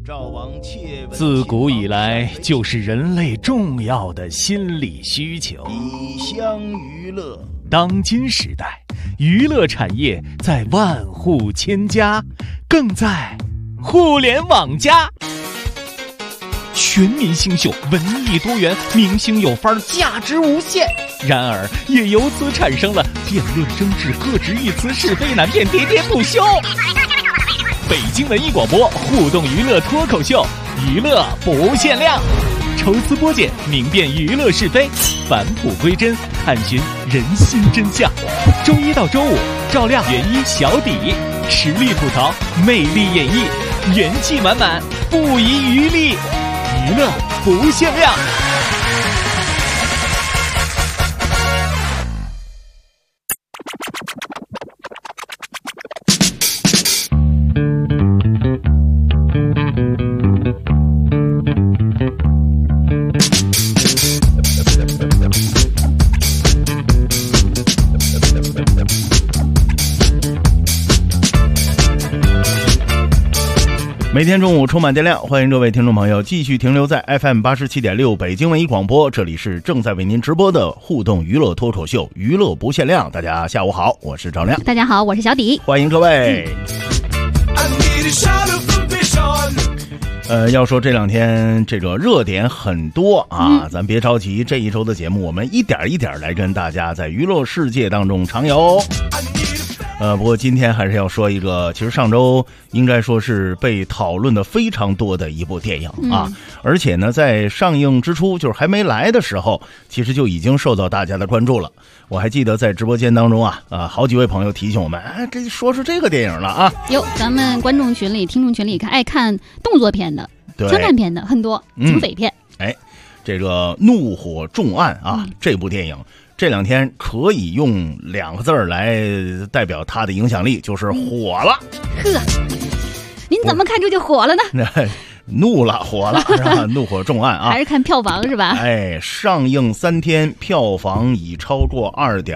自古以来就是人类重要的心理需求。 以乡娱乐。 当今时代，娱乐产业在万户千家，更在互联网加。全民星秀，文艺多元，明星有范儿，价值无限。然而，也由此产生了辩论争执、各执一词、是非难辨、喋喋不休。北京文艺广播互动娱乐脱口秀，娱乐不限量，抽丝剥茧，明辨娱乐是非，返璞归真，探寻人心真相。周一到周五，赵亮、元一、小底，实力吐槽，魅力演绎，元气满满，不遗余力，娱乐不限量。 每天中午充满电量，欢迎各位听众朋友继续停留在 FM 87.6北京文艺广播，这里是正在为您直播的互动娱乐脱口秀，娱乐不限量。大家下午好，我是赵亮。 大家好，我是小底。 欢迎各位。要说这两天这个热点很多啊，咱别着急，这一周的节目我们一点一点来跟大家在娱乐世界当中畅游。不过今天还是要说一个，其实上周应该说是被讨论的非常多的一部电影啊，而且呢，在上映之初，就是还没来的时候，其实就已经受到大家的关注了。我还记得在直播间当中好几位朋友提醒我们，这说这个电影了啊。 有咱们观众群里、听众群里爱看动作片的、枪战片的很多，警匪片。 这个《怒火重案》啊，这部电影。这两天可以用2个字来代表它的影响力，就是火了。 呵，您怎么看出就火了呢？ 怒了，火了，是吧？怒火重案啊， 还是看票房是吧？ 上映3天，票房已超过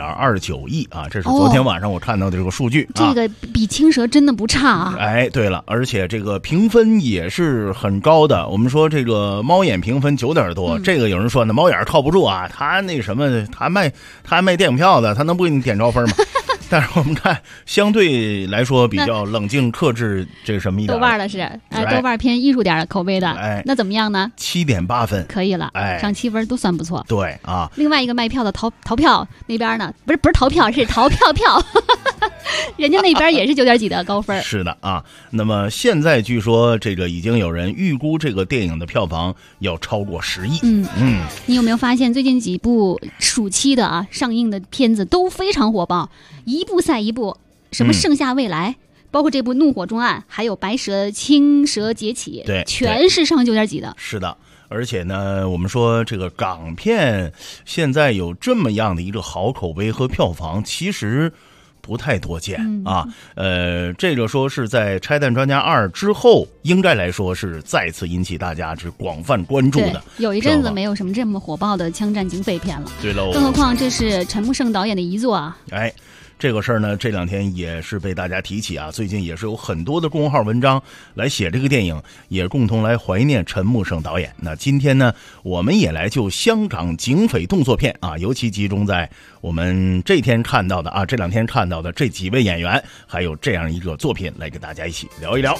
2.29亿啊！这是昨天晚上我看到的这个数据。 这个比青蛇真的不差啊！ 对了，而且这个评分也是很高的。我们说这个猫眼评分9点多，这个有人说呢，猫眼靠不住啊，他那什么，他卖电影票的，他能不给你点高分吗？但是我们看相对来说比较冷静克制，这个什么一点？ 豆瓣的是，豆瓣偏艺术点口碑的，那怎么样呢？7.8分，可以了，上7分都算不错。 对啊， 另外一个卖票的淘票那边呢，不是淘票，是淘票，人家那边也是9点几的高分。 是的啊，那么现在据说这个已经有人预估这个电影的票房要超过10亿。 你有没有发现最近几部暑期的上映的片子都非常火爆？一部赛一部，什么盛夏未来，包括这部《怒火重案》，还有白蛇青蛇劫起， 对， 全是上9点几的。 是的，而且呢，我们说这个港片现在有这么样的一个好口碑和票房，其实不太多见啊。这个说是在《拆弹专家2》之后，应该来说是再次引起大家是广泛关注的。 有一阵子没有什么这么火爆的枪战警匪片了。 对喽， 更何况这是陈木胜导演的遗作啊。 这个事儿呢，这两天也是被大家提起啊。最近也是有很多的公众号文章来写这个电影，也共同来怀念陈木胜导演。那今天呢，我们也来就香港警匪动作片啊，尤其集中在我们这两天看到的这几位演员，还有这样一个作品，来跟大家一起聊一聊。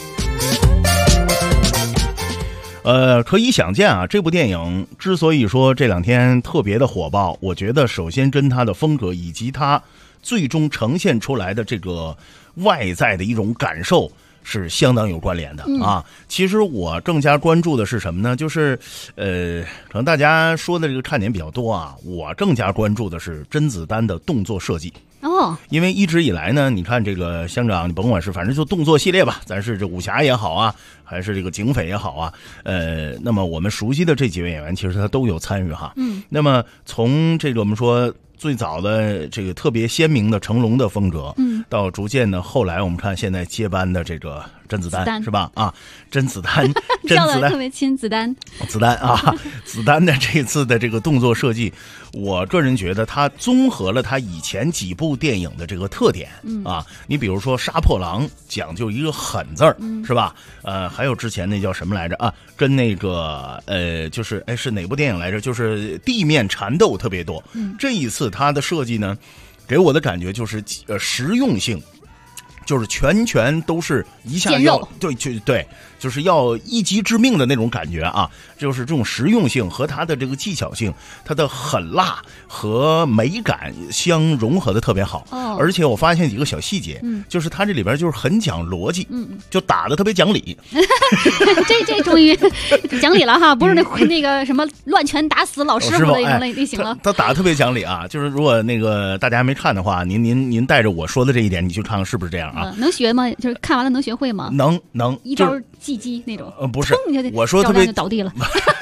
可以想见啊，这部电影之所以说这两天特别的火爆，我觉得首先跟它的风格以及它最终呈现出来的这个外在的一种感受是相当有关联的啊。其实我更加关注的是什么呢？就是可能大家说的这个看点比较多啊，我更加关注的是甄子丹的动作设计。因为一直以来呢，你看这个香港，你甭管是反正就动作系列吧，咱是这武侠也好啊，还是这个警匪也好啊，那么我们熟悉的这几位演员其实他都有参与哈。那么从这个我们说最早的这个特别鲜明的成龙的风格，到逐渐的后来我们看现在接班的这个甄子丹是吧？啊，甄子丹叫的特别亲，子丹啊，子丹的这次的这个动作设计，我个人觉得他综合了他以前几部电影的这个特点啊。你比如说《杀破狼》讲究一个狠字儿，是吧？还有之前那叫什么来着啊？跟那个就是是哪部电影来着？就是地面缠斗特别多。这一次他的设计呢，给我的感觉就是实用性。就是全都是一下要对，就是要一击致命的那种感觉啊！就是这种实用性和它的这个技巧性，它的狠辣和美感相融合的特别好。而且我发现几个小细节，就是它这里边就是很讲逻辑，就打的特别讲理。 这终于讲理了哈，不是那个什么乱拳打死老师傅的一种类型了。 他打的特别讲理啊！就是如果那个大家还没看的话，您带着我说的这一点，你去看看是不是这样啊？ 能学吗？就是看完了能学会吗？ 能， 一招技击那种。 不是，我说特别就倒地了。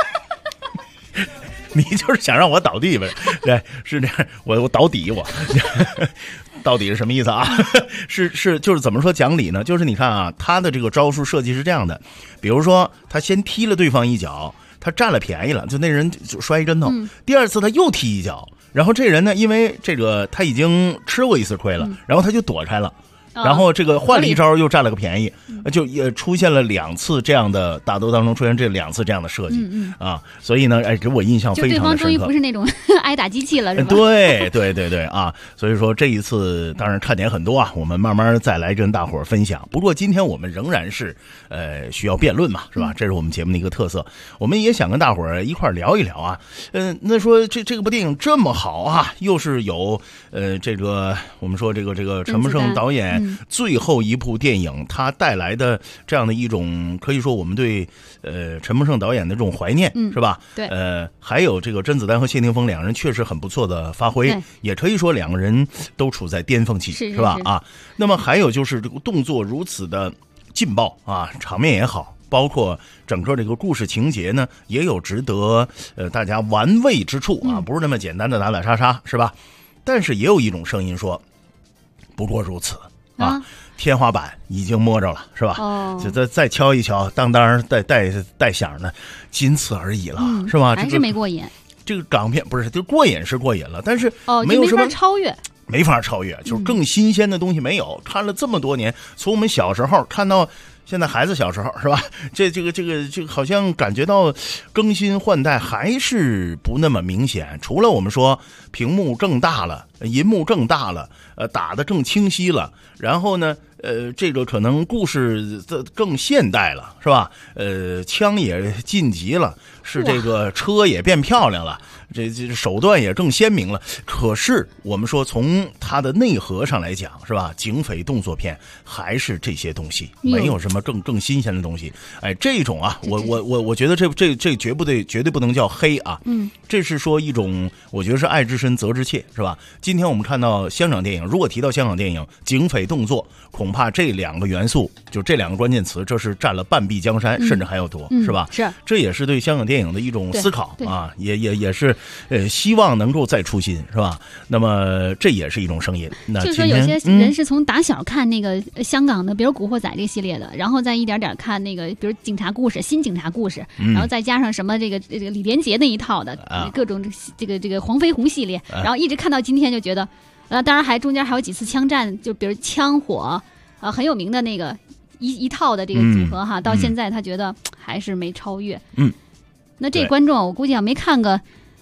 你就是想让我倒地呗？对，是这样。我倒底我。到底是什么意思啊？就是怎么说讲理呢？就是你看啊，他的这个招数设计是这样的，比如说他先踢了对方一脚，他占了便宜了，就那人就摔一跟头。第二次他又踢一脚，然后这人呢，因为这个他已经吃过一次亏了，然后他就躲开了。然后这个换了一招又占了个便宜，就也出现了2次这样的打斗当中出现这2次这样的设计啊，所以呢，给我印象非常的深刻。就对方终于不是那种挨打机器了，是吧？ 对啊，所以说这一次当然看点很多啊，我们慢慢再来跟大伙儿分享。不过今天我们仍然是需要辩论嘛，是吧？这是我们节目的一个特色，我们也想跟大伙儿一块聊一聊啊。那说这部电影这么好啊，又是有这个我们说这个陈木胜导演。最后一部电影它带来的这样的一种可以说我们对陈木胜导演的这种怀念，是吧？ 对。 还有这个甄子丹和谢霆锋两人确实很不错的发挥，也可以说两个人都处在巅峰期，是吧？啊，那么还有就是这个动作如此的劲爆啊，场面也好，包括整个这个故事情节呢，也有值得大家玩味之处啊，不是那么简单的打打杀杀，是吧？但是也有一种声音说，不过如此。天花板已经摸着了，是吧？就再敲一敲，当带响的，仅此而已了，是吧？ 还是没过瘾。 这个港片不是，就过瘾是过瘾了，但是没有什么没法超越，就是更新鲜的东西没有。看了这么多年，从我们小时候看到现在孩子小时候，是吧？这个好像感觉到更新换代还是不那么明显。除了我们说屏幕更大了，银幕更大了，打得更清晰了，然后呢，这个可能故事更现代了，是吧？枪也晋级了，是这个车也变漂亮了，这手段也更鲜明了。可是我们说从它的内核上来讲，是吧？警匪动作片还是这些东西，没有什么更新鲜的东西。这种啊，我觉得这绝对不能叫黑啊。这是说一种，我觉得是爱之深责之切，是吧？今天我们看到香港电影，如果提到香港电影，警匪动作，恐怕这2个元素，就这2个关键词，这是占了半壁江山，甚至还要多，是吧？ 是， 这也是对香港电影的一种思考啊，也是希望能够再出新，是吧？那么这也是一种声音。那就是说有些人是从打小看那个香港的，比如《古惑仔》这系列的，然后再一点点看那个，比如警察故事、新警察故事，然后再加上什么这个李连杰那一套的各种这个黄飞鸿系列，然后一直看到今天，就觉得当然中间还有几次枪战，就比如枪火很有名的那个一套的这个组合哈，到现在他觉得还是没超越。那这观众我估计要没看个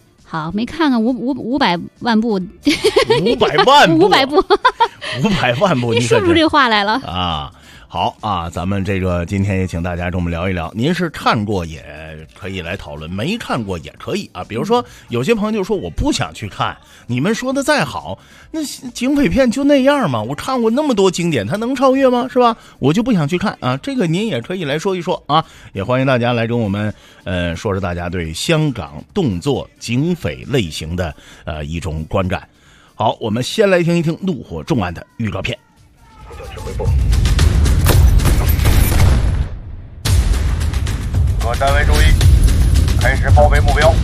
500万部 ，500万部，500万部， 你说出这话来了啊！好啊，咱们这个今天也请大家跟我们聊一聊，您是看过也可以来讨论，没看过也可以啊。比如说有些朋友就说我不想去看，你们说的再好，那警匪片就那样嘛，我看过那么多经典，它能超越吗？是吧？我就不想去看啊。这个您也可以来说一说啊，也欢迎大家来跟我们说说大家对香港动作警匪类型的一种观感。好，我们先来听一听《怒火重案》的预告片。指挥部， 各单位注意，开始包围目标。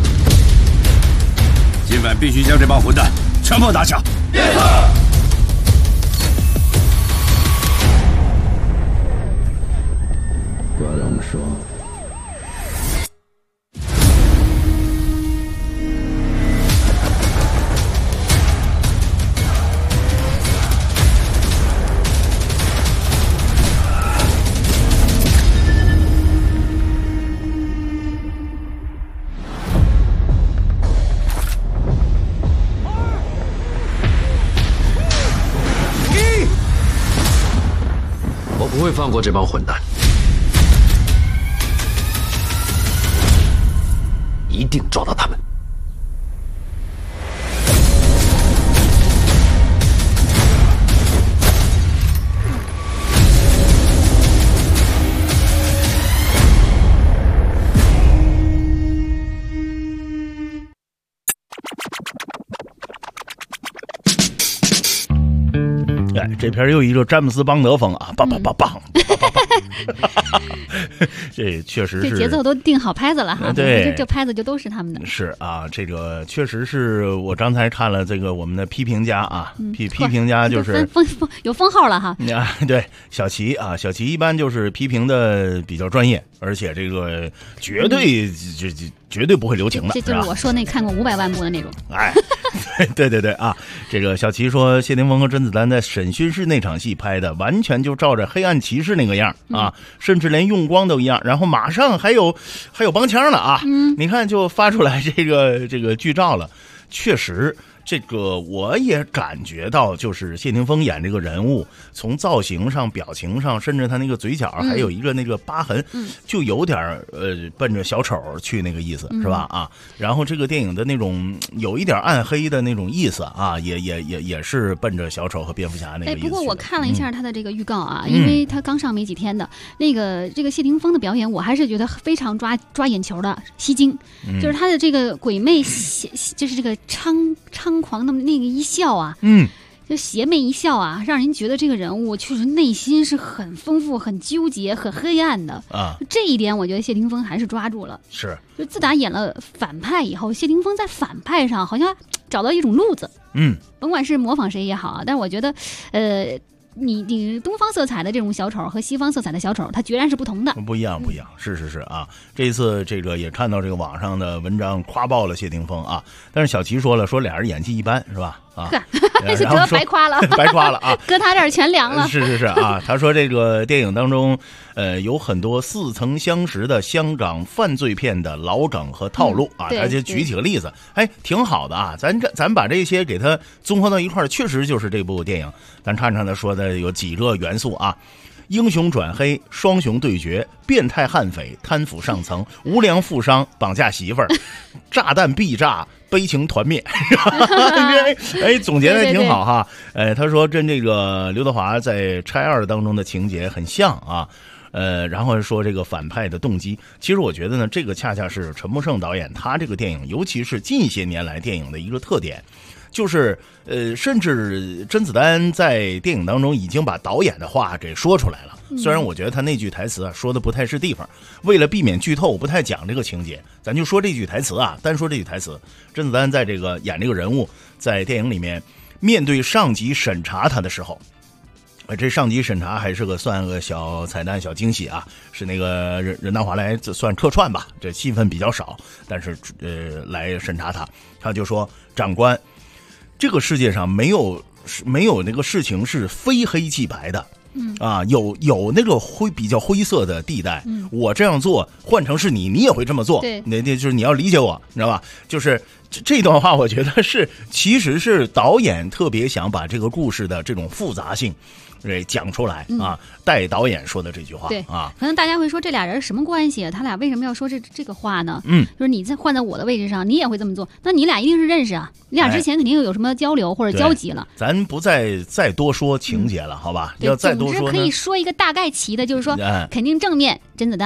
今晚必须将这帮混蛋全部打下。 说。 我不会放过这帮混蛋，一定抓到他们。 这片又一个詹姆斯邦德风啊，梆梆梆梆梆梆梆，这确实是这节奏都定好拍子了哈， 对， 这拍子就都是他们的。 是啊，这个确实是我刚才看了这个我们的批评家啊，批评家就是有封号了哈。 啊，对，小齐啊，小齐一般就是批评的比较专业，而且这个绝对不会留情的。 这就是我说那看过500万部的那种。 哎，对啊，这个小齐说谢霆锋和甄子丹在审讯室那场戏拍的完全就照着黑暗骑士那个样啊，甚至连用光都一样，然后马上还有帮腔了啊，你看就发出来这个剧照了，确实。这个我也感觉到，就是谢霆锋演这个人物，从造型上、表情上，甚至他那个嘴角还有一个那个疤痕，就有点奔着小丑去那个意思，是吧？啊，然后这个电影的那种有一点暗黑的那种意思啊，也是奔着小丑和蝙蝠侠那个意思。 不过我看了一下他的这个预告啊，因为他刚上没几天的，这个谢霆锋的表演，我还是觉得非常抓眼球的，吸睛，就是他的这个鬼魅，就是这个猖狂的那个一笑啊，就邪魅一笑啊，让人觉得这个人物确实内心是很丰富、很纠结、很黑暗的啊。这一点我觉得谢霆锋还是抓住了。 是， 就自打演了反派以后，谢霆锋在反派上好像找到一种路子。甭管是模仿谁也好啊，但是我觉得，你东方色彩的这种小丑和西方色彩的小丑，它决然是不同的， 不一样，是啊。这一次这个也看到这个网上的文章夸爆了谢霆锋啊，但是小齐说了，俩人演技一般，是吧？啊， 这白夸了， 白夸了啊， 搁他这儿全凉了。 是啊，他说这个电影当中，有很多似曾相识的香港犯罪片的老梗和套路啊，他就举几个例子，哎，挺好的啊，咱把这些给他综合到一块儿，确实就是这部电影。咱看他说的有几个元素啊。英雄转黑，双雄对决，变态悍匪，贪腐上层，无良富商绑架媳妇儿，炸弹必炸，悲情团灭。哎，总结的挺好哈。他说跟这个刘德华在拆二当中的情节很像啊。然后说这个反派的动机，其实我觉得呢，这个恰恰是陈木胜导演他这个电影，尤其是近些年来电影的一个特点。就是甚至甄子丹在电影当中已经把导演的话给说出来了。虽然我觉得他那句台词啊说的不太是地方，为了避免剧透，我不太讲这个情节，咱就说这句台词啊，单说这句台词。甄子丹在这个演这个人物，在电影里面面对上级审查他的时候，这上级审查还是算个小彩蛋、小惊喜啊，是那个任达华来算客串吧，这戏份比较少，但是来审查他就说，长官。这个世界上没有那个事情是非黑即白的，有那个比较灰色的地带。我这样做，换成是你也会这么做。 对， 那就是你要理解我，你知道吧？就是这段话，我觉得其实是导演特别想把这个故事的这种复杂性。讲出来啊，带导演说的这句话， 对啊， 可能大家会说这俩人什么关系？他俩为什么要说这个话呢？就是你换在我的位置上，你也会这么做，那你俩一定是认识啊，你俩之前肯定有什么交流或者交集了。 咱不再多说情节了，好吧？要再多说， 总之可以说一个大概齐的，就是说，肯定正面甄子丹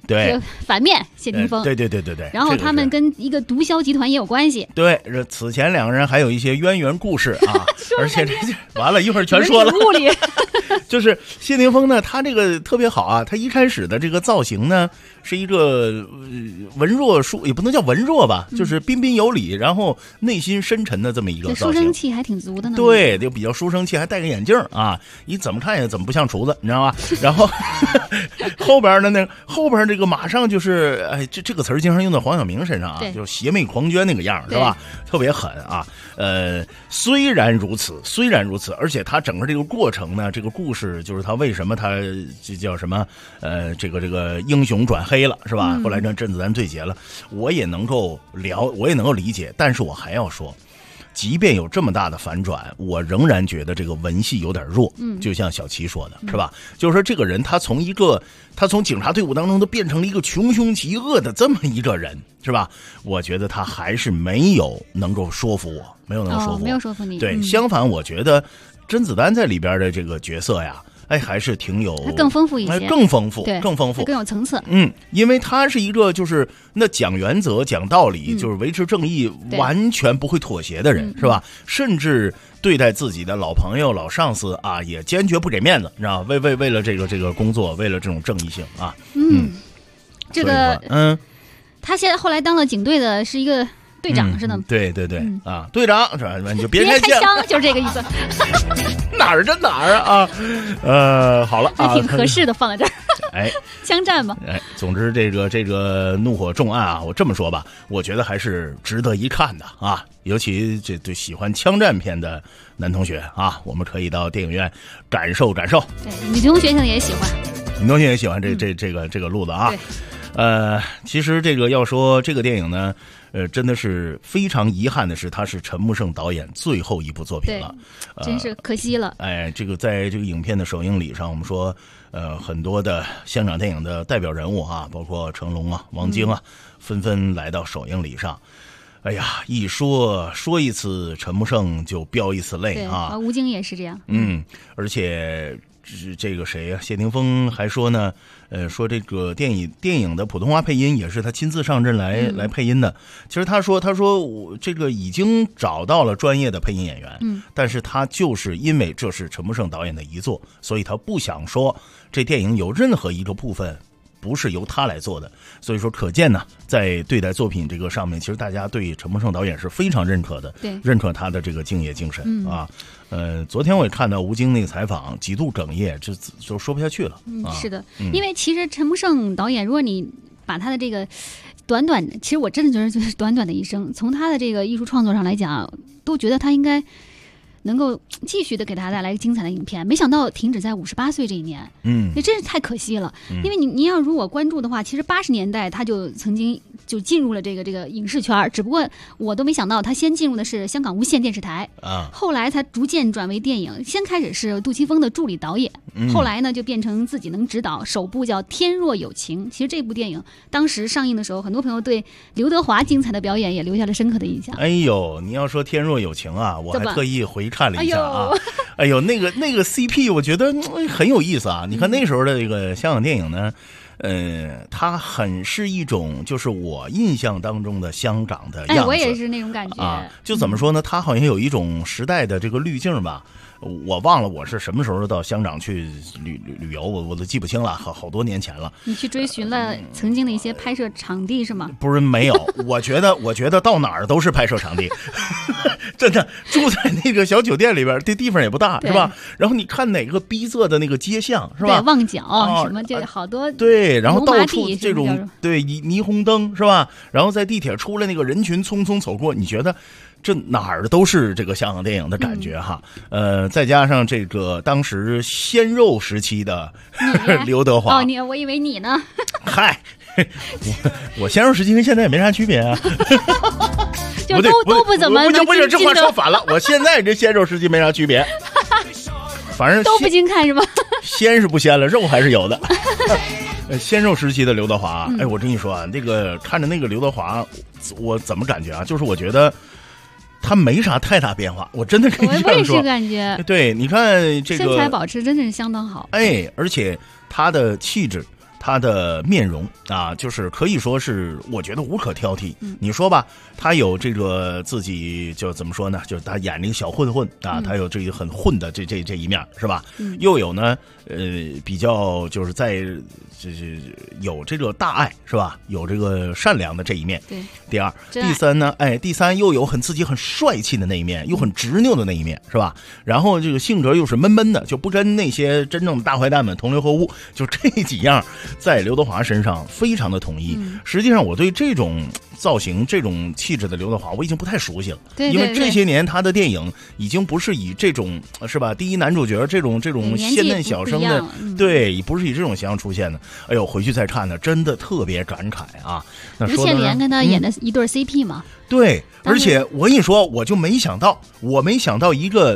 对， 这个反面谢霆锋， 对。 然后他们跟一个毒枭集团也有关系。 对，此前两个人还有一些渊源故事啊，而且完了一会儿全说了。 物理就是谢霆锋呢，他这个特别好啊，他一开始的这个造型呢是一个文弱也不能叫文弱吧，就是彬彬有礼，然后内心深沉的这么一个造型， 书生气还挺足的呢。 对，就比较书生气，还戴个眼镜啊，你怎么看也怎么不像厨子，你知道吧？然后后边这个马上就是这个词儿经常用在黄晓明身上啊，就邪魅狂狷那个样是吧？特别狠啊。虽然如此，而且他整个这个过程呢，这个故事就是他为什么他这叫什么这个英雄转黑了是吧？后来让甄子丹对决了，我也能够理解，但是我还要说，即便有这么大的反转，我仍然觉得这个文戏有点弱。就像小齐说的是吧？就是说这个人他从警察队伍当中都变成了一个穷凶极恶的这么一个人是吧？我觉得他还是没有能够说服我，没有说服你。对，相反我觉得甄子丹在里边的这个角色呀，还是挺有， 更丰富一些， 更丰富， 更有层次。 因为他是一个就是那讲原则、讲道理，就是维持正义，完全不会妥协的人，是吧？甚至对待自己的老朋友、老上司啊，也坚决不给面子，你知道吗？为了这个工作，为了这种正义性啊。 这个他现在后来当了警队的是一个队长似的。 对啊，队长是吧？你就别开枪，就是这个意思。 哪儿啊？好了啊， 挺合适的，放在这儿。枪战嘛。 总之这个怒火重案啊，我这么说吧，我觉得还是值得一看的啊。尤其这对喜欢枪战片的男同学啊，我们可以到电影院感受。对， 女同学现在也喜欢。 女同学也喜欢这个路子啊。其实这个要说这个电影呢，真的是非常遗憾的是，它是陈木胜导演最后一部作品了， 真是可惜了。 这个在这个影片的首映礼上，我们说，很多的香港电影的代表人物啊，包括成龙啊、王晶啊，纷纷来到首映礼上。哎呀，一说一次陈木胜就飙一次泪啊！ 吴京也是这样。 而且这个谁呀？谢霆锋还说呢，说这个电影的普通话配音也是他亲自上阵来配音的。其实他说我这个已经找到了专业的配音演员，但是他就是因为这是陈木胜导演的遗作，所以他不想说这电影有任何一个部分不是由他来做的，所以说可见呢，在对待作品这个上面，其实大家对陈木胜导演是非常认可的，认可他的这个敬业精神啊。昨天我也看到吴京那个采访，极度哽咽，就说不下去了。 是的，因为其实陈木胜导演，如果你把他的这个短短的，其实我真的觉得就是短短的一生，从他的这个艺术创作上来讲，都觉得他应该能够继续的给他带来精彩的影片，没想到停止在58岁这一年，这真是太可惜了。因为你要如果关注的话，其实80年代他就曾经就进入了这个影视圈，只不过我都没想到他先进入的是香港无线电视台，后来他逐渐转为电影，先开始是杜琪峰的助理导演，后来呢就变成自己能指导，首部叫《天若有情》。其实这部电影当时上映的时候，很多朋友对刘德华精彩的表演也留下了深刻的印象。 哎呦，你要说《天若有情》啊，我还特意回看了一下啊，哎呦，那个 CP 我觉得很有意思啊。你看那时候的这个香港电影呢，它很是一种就是我印象当中的香港的样子。 我也是那种感觉啊。 就怎么说呢？它好像有一种时代的这个滤镜吧。我忘了我是什么时候到香港去旅游，我都记不清了，好多年前了。 你去追寻了曾经的一些拍摄场地是吗？ 不是，没有。我觉得到哪儿都是拍摄场地，真的住在那个小酒店里边，这地方也不大，是吧？然后你看哪个逼仄的那个街巷，是吧？ 对，旺角、什么这好多对，然后到处这种对霓虹灯是吧？然后在地铁出来那个人群匆匆走过，你觉得？这哪儿都是这个香港电影的感觉哈，再加上这个当时鲜肉时期的刘德华， 我以为你呢？ 嗨，我鲜肉时期跟现在也没啥区别啊， 就都不怎么能不是这话说反了，我现在这鲜肉时期没啥区别，反正都不经看是吧？ 鲜是不鲜了，肉还是有的。鲜肉时期的刘德华，我跟你说啊，这个看着那个刘德华，我怎么感觉啊？就是我觉得。他没啥太大变化，我真的跟你这样说。 我也是感觉， 对，你看这个身材保持真的是相当好。 而且他的气质、 他的面容啊，就是可以说是我觉得无可挑剔。你说吧，他有这个自己就怎么说呢？就是他演这个小混混啊，他有这个很混的这一面，是吧？又有呢，比较就是在就是有这个大爱，是吧？有这个善良的这一面。 对。 第二，第三呢？第三又有自己很帅气的那一面，又很执拗的那一面，是吧？然后这个性格又是闷闷的，就不跟那些真正的大坏蛋们同流合污。就这几样，在刘德华身上非常的统一。实际上，我对这种造型、这种气质的刘德华，我已经不太熟悉了。 对， 因为这些年他的电影已经不是以这种是吧？第一男主角这种鲜嫩小生的，对，不是以这种形象出现的。哎呦，回去再看呢，真的特别感慨啊！那吴倩莲跟他演的一对 CP 嘛。 对，而且我跟你说，我没想到一个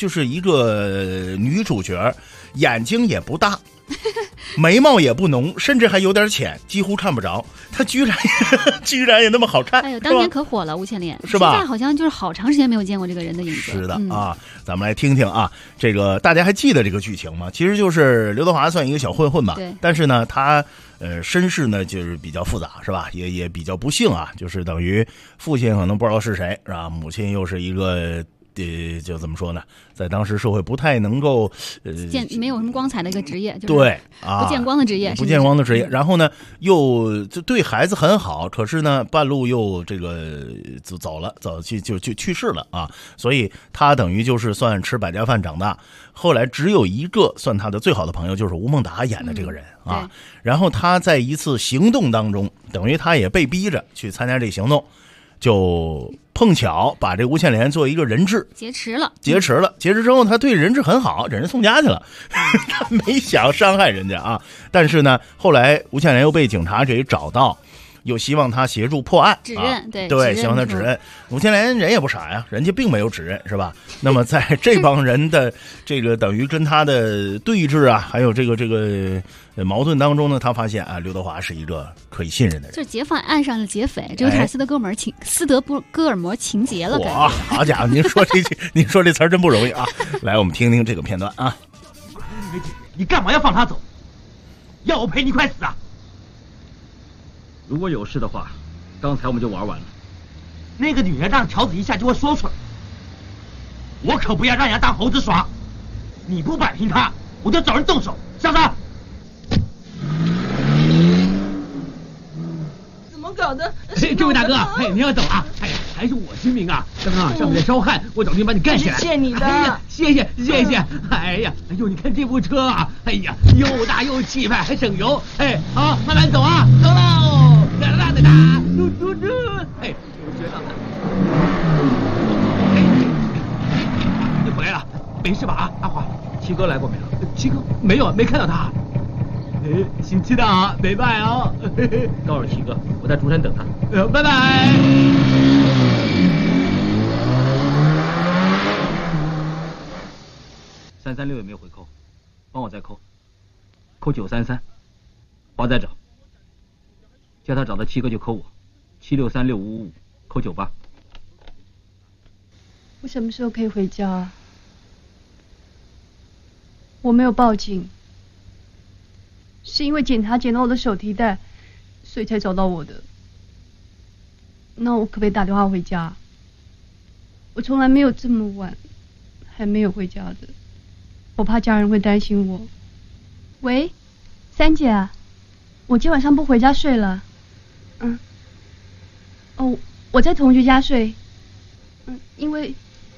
女主角，眼睛也不大，眉毛也不浓，甚至还有点浅，几乎看不着。她居然也那么好看。 哎呦，当年可火了，吴倩莲是吧？ 现在好像就是好长时间没有见过这个人的影子。 是的啊，咱们来听听啊，这个大家还记得这个剧情吗？其实就是刘德华算一个小混混吧， 对。 但是呢，他身世呢就是比较复杂，是吧？也比较不幸啊，就是等于父亲可能不知道是谁，是吧？母亲又是一个。就怎么说呢，在当时社会不太能够没有什么光彩的一个职业，就是对啊， 不见光的职业， 不见光的职业。然后呢，又就对孩子很好，可是呢，半路又这个走了，就去世了啊。所以他等于就是算吃百家饭长大。后来只有一个算他的最好的朋友，就是吴孟达演的这个人啊。然后他在一次行动当中，等于他也被逼着去参加这行动。就碰巧把这吴倩莲做一个人质劫持了，劫持之后他对人质很好，给人送家去了，他没想伤害人家啊。但是呢，后来吴倩莲又被警察给找到，又希望他协助破案， 指认， 对，希望他指认。吴倩莲人也不傻呀，人家并没有指认，是吧？那么在这帮人的这个等于跟他的对峙啊，还有这个矛盾当中呢，他发现啊，刘德华是一个可以信任的人， 就是劫犯案上的劫匪，这有点斯德哥尔摩情节了，感觉。 好家伙，您说这词儿真不容易啊！来，我们听听这个片段啊。 你干嘛要放他走？要我陪你快死啊！ 如果有事的话，刚才我们就玩完了。 那个女人让乔子一下就会说出来，我可不要让人家当猴子耍。你不摆平他，我就找人动手，小子！ 怎么搞的？ 这位大哥，你要走啊？哎呀，还是我精明啊！刚刚上面在烧焊，我找人把你干起来。 谢你的。 哎呀，谢谢。哎呀，你看这部车啊，哎呀，又大又气派，还省油。哎，好，慢慢走啊，走喽！哒，嘟，哎，我学到了。你回来了，没事吧？啊，阿华， 七哥来过没有？ 七哥没有，没看到他。星期的啊，没拜哦。 告诉七哥，我在竹山等他。 拜拜。 336有没有回扣？帮我再扣933，华仔找，叫他找到七哥就扣我，763655扣98。 我什么时候可以回家？我没有报警。是因为警察捡到我的手提袋，所以才找到我的。那我可不可以打电话回家？我从来没有这么晚还没有回家的，我怕家人会担心我。喂，三姐啊，我今晚上不回家睡了。哦，我在同学家睡。因为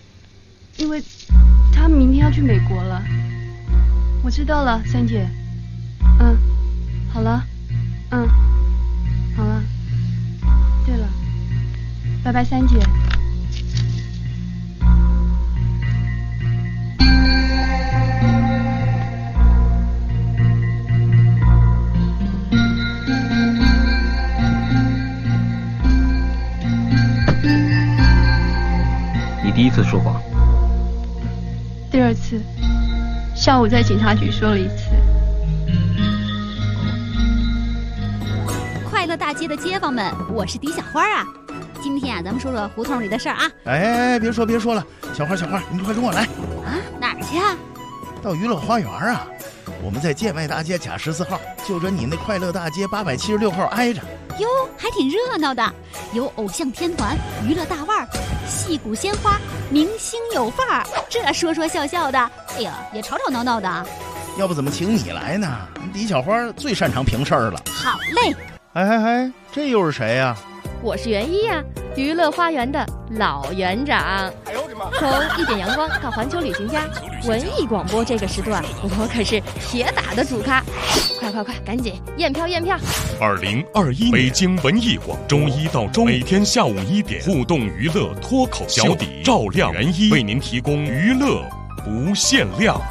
他明天要去美国了。我知道了，三姐。好了，好了。对了，拜拜，三姐。 你第一次说谎。 第二次，下午在警察局说了一次。 快乐大街的街坊们，我是狄小花啊。今天啊，咱们说说胡同里的事儿啊。 哎，别说了，小花，你快跟我来。 啊，哪儿去啊？ 到娱乐花园啊。 我们在建外大街甲14号，就着你那快乐大街876号挨着。 哟，还挺热闹的，有偶像天团、娱乐大腕儿、戏骨鲜花、明星有范儿，这说说笑笑的，哎呀，也吵吵闹闹的。 要不怎么请你来呢？李小花最擅长评事儿了。 好嘞。 哎，这又是谁呀？ 我是园一呀，娱乐花园的老园长。从一点阳光到环球旅行家，文艺广播这个时段，我可是铁打的主咖。快，赶紧验票 ！2021北京文艺广，周一到周每天下午1点，互动娱乐脱口秀，小底赵亮园一为您提供娱乐不限量。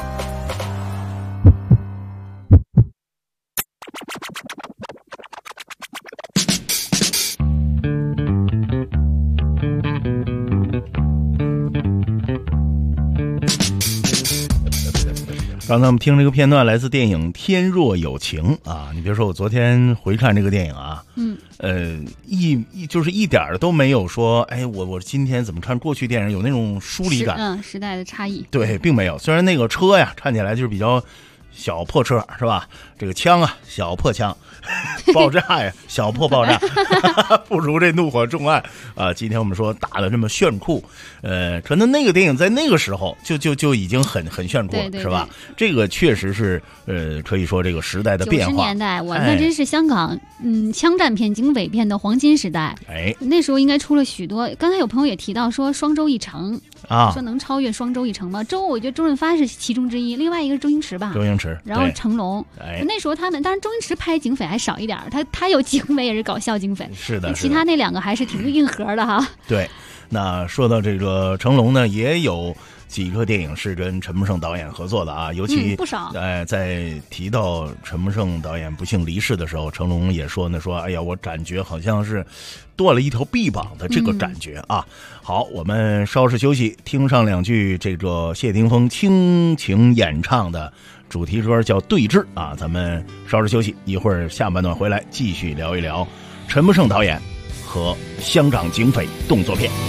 刚才我们听这个片段来自电影《天若有情》啊，你别说，我昨天回看这个电影啊，就是一点都没有说，哎，我今天怎么看过去电影有那种疏离感， 时代的差异， 对，并没有。虽然那个车呀看起来就是比较小破车是吧？这个枪啊，小破枪，爆炸呀，小破爆炸，不如这怒火重案啊！今天我们说打得这么炫酷，可能那个电影在那个时候就已经很炫酷了， 对， 是吧？这个确实是可以说这个时代的变化。 90年代，哇，那真是香港枪战片、警匪片的黄金时代。 哎， 那时候应该出了许多。刚才有朋友也提到说双周一成啊，说能超越双周一成吗？我觉得周润发是其中之一，另外一个是周星驰吧。 周星驰， 然后成龙。 哎， 那时候他们当然周星驰拍警匪还少一点，他有警匪也是搞笑警匪。 是的， 其他那两个还是挺硬核的哈。 对，那说到这个成龙呢，也有几个电影是跟陈木胜导演合作的啊，尤其不少。 在提到陈木胜导演不幸离世的时候，成龙也说呢，哎呀，我感觉好像是多了一条臂膀的这个感觉啊。好，我们稍事休息，听上两句这个谢霆锋倾情演唱的主题歌，叫《对峙》啊。咱们稍事休息，一会儿下半段回来继续聊一聊陈木胜导演和香港警匪动作片。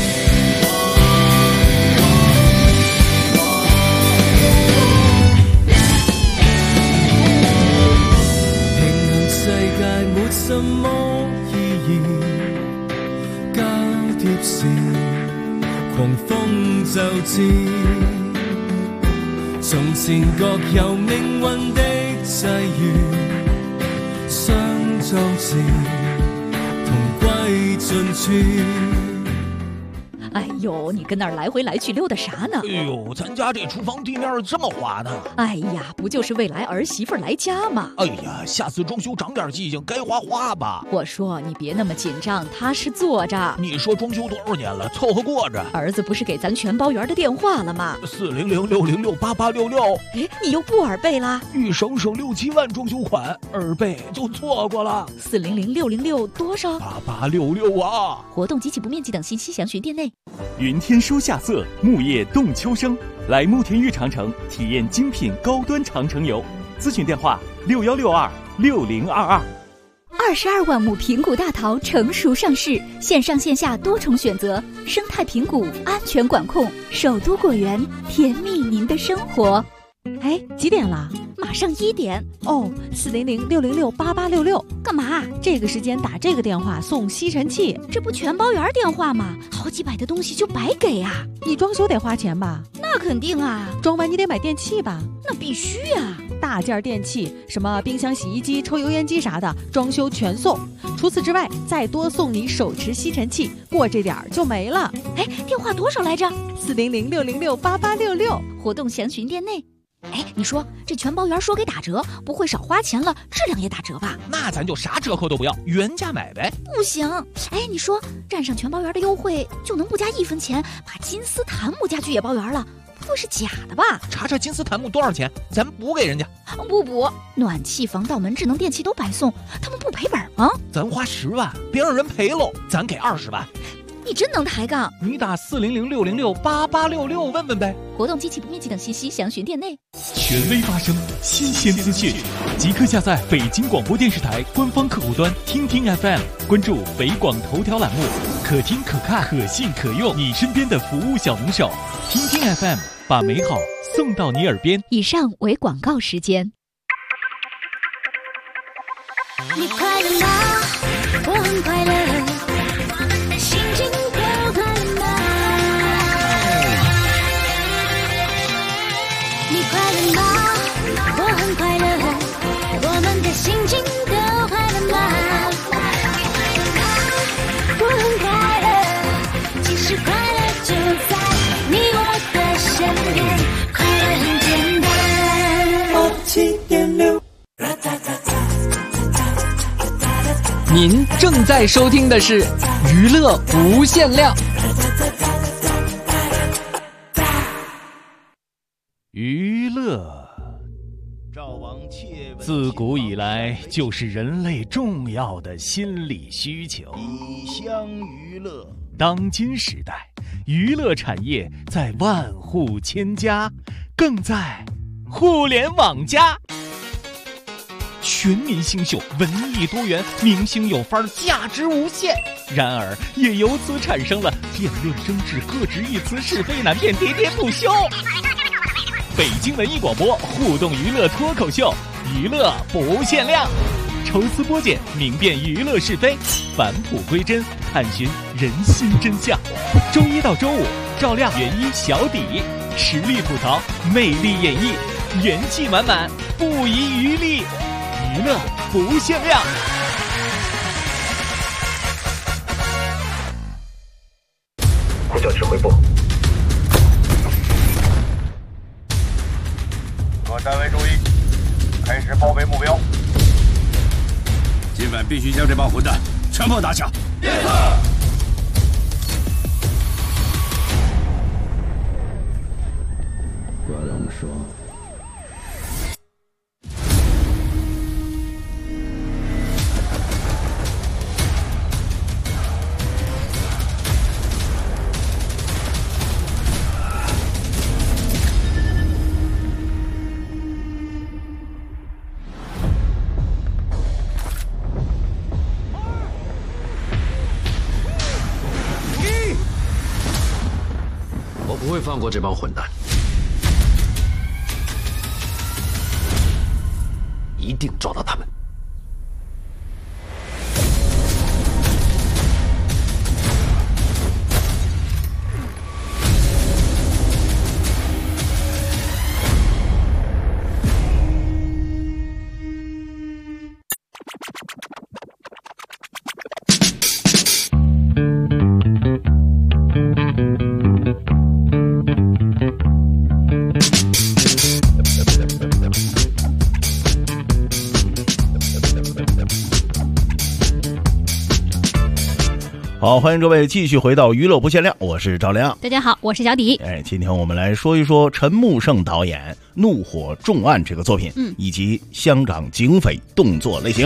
什麼意義？交貼時，狂風就至。從前各有命運的際遇，相撞時，同歸盡處。 哎呦，你跟那儿来回来去溜达啥呢？ 哎呦，咱家这厨房地面这么滑呢。 哎呀，不就是未来儿媳妇来家吗？ 哎呀，下次装修长点记性，该花吧。 我说你别那么紧张，他是坐着。 你说装修多少年了，凑合过着。 儿子不是给咱全包圆的电话了吗 ？400-606-8866。 哎，你又不耳背啦？ 欲省6-7万装修款，耳背就错过了。 400-606多少 ？8866啊！ 活动及其不面积等信息详询店内。 云天书夏色，木叶动秋生，来慕田峪长城体验精品高端长城游。咨询电话6162-6022。 22万亩平谷大桃成熟上市，线上线下多重选择，生态平谷，安全管控，首都果园，甜蜜您的生活。 哎，几点了？ 马上1点哦。400-606-8866， 干嘛？ 这个时间打这个电话送吸尘器， 这不全包圆电话吗？好几百的东西就白给啊！ 你装修得花钱吧？ 那肯定啊！ 装完你得买电器吧？ 那必须啊！ 大件电器，什么冰箱、洗衣机、抽油烟机啥的，装修全送。除此之外，再多送你手持吸尘器，过这点儿就没了。 哎，电话多少来着 ？400-606-8866， 活动详询店内。哎，你说这全包圆说给打折，不会少花钱了，质量也打折吧？ 那咱就啥折扣都不要，原价买呗。 不行，哎，你说占上全包圆的优惠，就能不加1分钱把金丝檀木家具也包圆了？不会是假的吧？ 查金丝檀木多少钱，咱补给人家。 不补，暖气、防盗门、智能电器都白送，他们不赔本吗？ 咱花10万，别让人赔喽，咱给20万。 你真能抬杠！ 你打400-606-8866问问呗。 活动及其不面积等信息详询店内。 权威发声，新鲜资讯，即刻下载北京广播电视台官方客户端听听 FM， 关注北广头条栏目，可听可看可信可用，你身边的服务小能手。听听 FM， 把美好送到你耳边。 以上为广告时间。 你快乐吗？我很快乐，心情都快乐吗？你快乐吗？我很快乐，我们的心情都快乐吗？我很快乐，其实快乐就在你我的身边，快乐很简单。7.6 您正在收听的是娱乐无限量。 娱乐自古以来就是人类重要的心理需求。 以相娱乐， 当今时代，娱乐产业在万户千家，更在互联网加。全民星秀，文艺多元，明星有范儿，价值无限。然而，也由此产生了辩论争执、各执一词、是非难辨、喋喋不休。北京文艺广播互动娱乐脱口秀，娱乐不限量，抽丝剥茧，明辨娱乐是非，返璞归真，探寻人心真相。周一到周五，照亮原一小底，实力吐槽，魅力演绎，元气满满，不遗余力。娱乐不限量。 呼叫指挥部，各单位注意，开始包围目标。 今晚必须将这帮混蛋全部打下。 不要这么说。 不会放过这帮混蛋，一定找到他们。 好，欢迎各位继续回到娱乐不限量，我是赵亮。 大家好，我是小迪。 今天我们来说一说陈木胜导演《怒火重案》这个作品，以及香港警匪动作类型。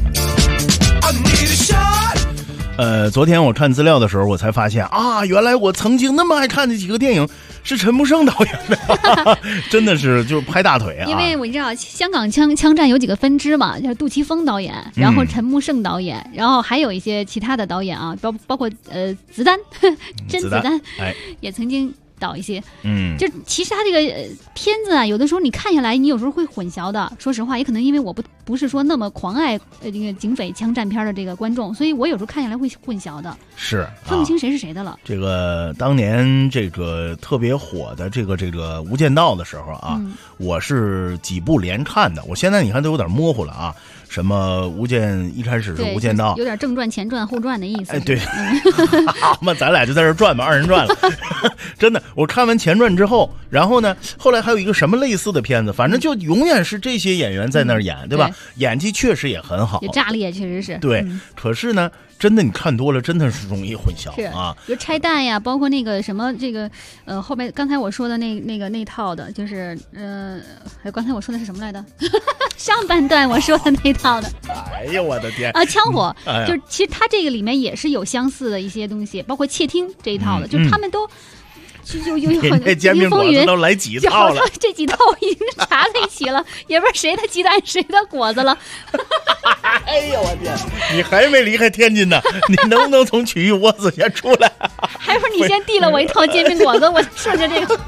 昨天我看资料的时候，我才发现啊，原来我曾经那么爱看的几个电影是陈木胜导演的，真的是就是拍大腿啊！ 因为我知道香港枪战有几个分支嘛，就是杜琪峰导演，然后陈木胜导演，然后还有一些其他的导演啊，包括子弹甄子丹，也曾经导一些。就其实他这个片子啊，有的时候你看下来，你有时候会混淆的。说实话，也可能因为我不是说那么狂爱这个警匪枪战片的这个观众，所以我有时候看下来会混淆的， 是分不清谁是谁的了。 这个当年这个特别火的这个《无间道》的时候啊，我是几部连看的。我现在你看都有点模糊了啊。什么一开始是无间道， 有点正传、前传、后传的意思。 对，好嘛，咱俩就在这转吧，二人转了。真的，我看完前传之后，然后呢，后来还有一个什么类似的片子，反正就永远是这些演员在那儿演，对吧？演技确实也很好， 也炸裂，确实是。 对，可是呢，真的你看多了，真的是容易混淆啊。 比如拆弹呀，包括那个什么这个后面刚才我说的那套的，就是刚才我说的是什么来的？上半段我说的那套的。 哎呀，我的天啊！枪火，就是其实它这个里面也是有相似的一些东西，包括窃听这一套的，就是他们都。有很这煎饼果子都来几套了， 这几套已经查在一起了，也不知道谁的鸡蛋谁的果子了。 哎呦我天，你还没离开天津呢，你能不能从曲艺窝子先出来？ 还不是你先递了我一套煎饼果子，我顺着这个。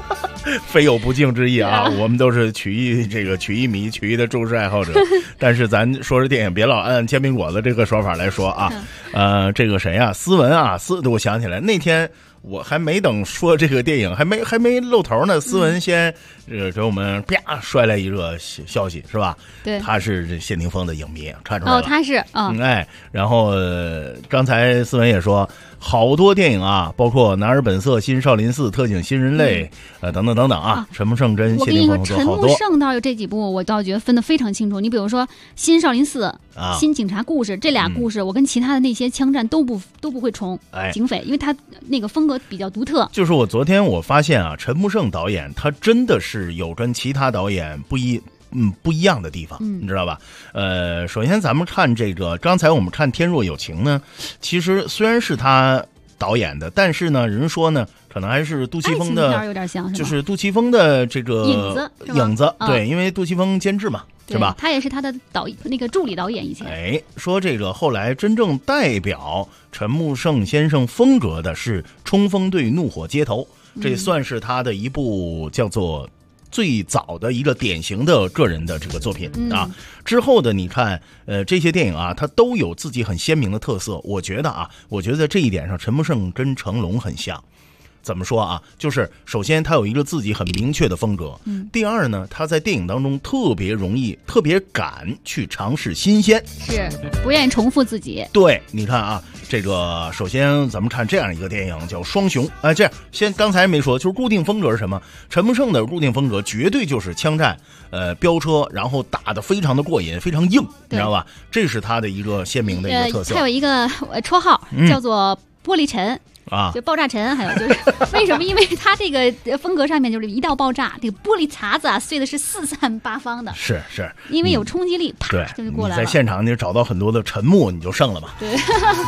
非有不敬之意啊！我们都是曲艺迷、曲艺的重视爱好者。但是咱说这电影，别老按煎饼果子这个说法来说啊。这个谁呀？斯文啊，我想起来那天。我还没等说这个电影，还没露头呢，斯文先给我们啪摔来一个消息，是吧？ 对， 他是谢霆锋的影迷，看出来了。 他是然后刚才斯文也说，好多电影啊，包括《男儿本色》《新少林寺》《特警新人类》等等等等啊，陈木胜跟谢霆锋都好多。 陈木胜倒有这几部，我倒觉得分得非常清楚。你比如说《新少林寺》新警察故事这俩故事，我跟其他的那些枪战都不会重警匪，因为他那个风格比较独特。 就是我昨天我发现啊，陈木胜导演他真的是有跟其他导演不一样的地方，你知道吧？首先咱们看这个，刚才我们看《天若有情》呢，其实虽然是他导演的，但是呢，人说呢，可能还是杜琪峰的， 有点像， 就是杜琪峰的这个影子，对，因为杜琪峰监制嘛。是吧？ 他也是他的那个助理导演以前。 说这个后来真正代表陈木胜先生风格的是《冲锋队怒火街头》，这算是他的一部叫做最早的一个典型的个人的这个作品啊。之后的你看，这些电影啊，它都有自己很鲜明的特色。我觉得这一点上，陈木胜跟成龙很像。怎么说啊？就是首先他有一个自己很明确的风格，第二呢，他在电影当中特别敢去尝试新鲜， 是不愿意重复自己。 对，你看啊，这个首先咱们看这样一个电影叫《双雄》，这样刚才没说，就是固定风格是什么？陈木胜的固定风格绝对就是枪战，飙车，然后打得非常的过瘾，非常硬，你知道吧？这是他的一个鲜明的一个特色。 他有一个绰号叫做玻璃尘。就爆炸尘，还有就是为什么？因为他这个风格上面就是一到爆炸，这个玻璃碴子碎的是四散八方的。是，因为有冲击力，啪就过来了。 在现场你找到很多的沉木，你就胜了嘛。 对，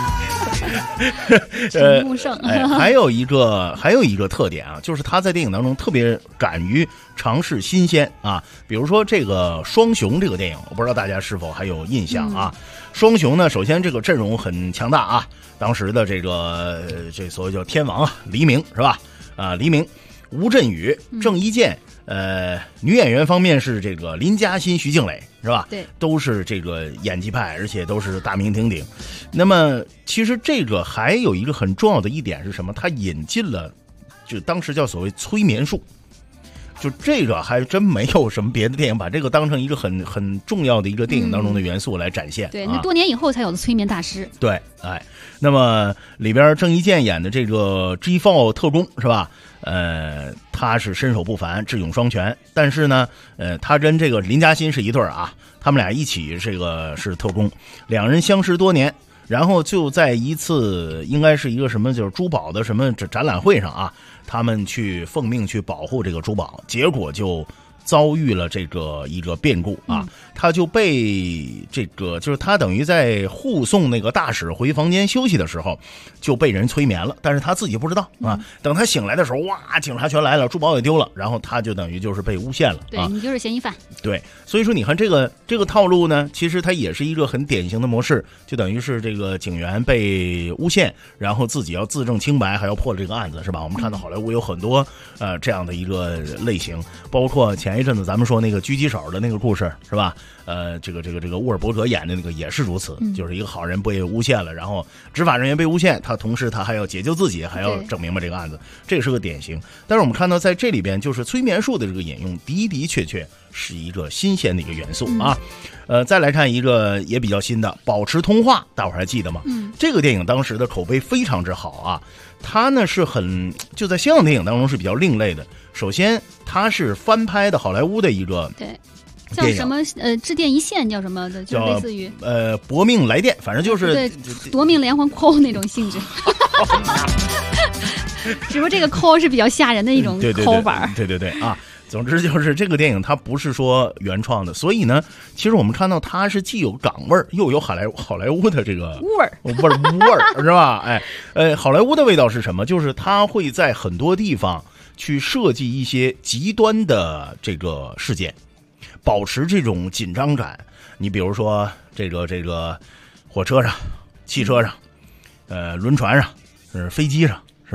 沉木胜。 还有一个特点啊，就是他在电影当中特别敢于尝试新鲜啊。比如说这个《双雄》这个电影，我不知道大家是否还有印象啊？双雄呢，首先这个阵容很强大啊。当时的这所谓叫天王啊，黎明是吧？黎明、吴镇宇、郑伊健，女演员方面是这个林嘉欣、徐静蕾是吧？ 对， 都是这个演技派，而且都是大名鼎鼎。那么其实这个还有一个很重要的一点是什么？他引进了就当时叫所谓催眠术。就这个还真没有什么别的电影把这个当成一个很重要的一个电影当中的元素来展现。 对，那多年以后才有的催眠大师。 对，那么里边郑伊健演的这个 G4 特工是吧？他是身手不凡，智勇双全。但是呢，他跟这个林嘉欣是一对啊，他们俩一起这个是特工，两人相识多年。然后就在一次应该是一个什么就是珠宝的什么展览会上啊，他们去奉命去保护这个珠宝，结果就遭遇了这个一个变故啊，他就被这个就是他等于在护送那个大使回房间休息的时候就被人催眠了，但是他自己不知道啊。等他醒来的时候，哇，警察全来了，珠宝也丢了，然后他就等于就是被诬陷了。 对，你就是嫌疑犯。 对，所以说你看这个套路呢，其实它也是一个很典型的模式，就等于是这个警员被诬陷，然后自己要自证清白，还要破这个案子，是吧？我们看到好莱坞有很多这样的一个类型，包括前一阵子咱们说那个狙击手的那个故事，是吧？这个沃尔伯格演的那个也是如此，就是一个好人被诬陷了，然后执法人员被诬陷，他同时他还要解救自己，还要整明白这个案子，这个是个典型。但是我们看到在这里边，就是催眠术的这个引用的确是一个新鲜的一个元素啊。再来看一个也比较新的《保持通话》，大伙儿还记得吗？这个电影当时的口碑非常之好啊。它呢是就在香港电影当中是比较另类的。首先，它是翻拍的好莱坞的一个对。叫什么致电一线叫什么的，就类似于搏命来电，反正就是对夺命连环 call 那种性质。只不过这个 call 是比较吓人的一种 call 法。 对啊，总之就是这个电影它不是说原创的，所以呢，其实我们看到它是既有港味儿，又有好莱坞的这个味儿，是吧？好莱坞的味道是什么？就是它会在很多地方去设计一些极端的这个事件。保持这种紧张感，你比如说这个火车上、汽车上、轮船上、飞机上，是吧？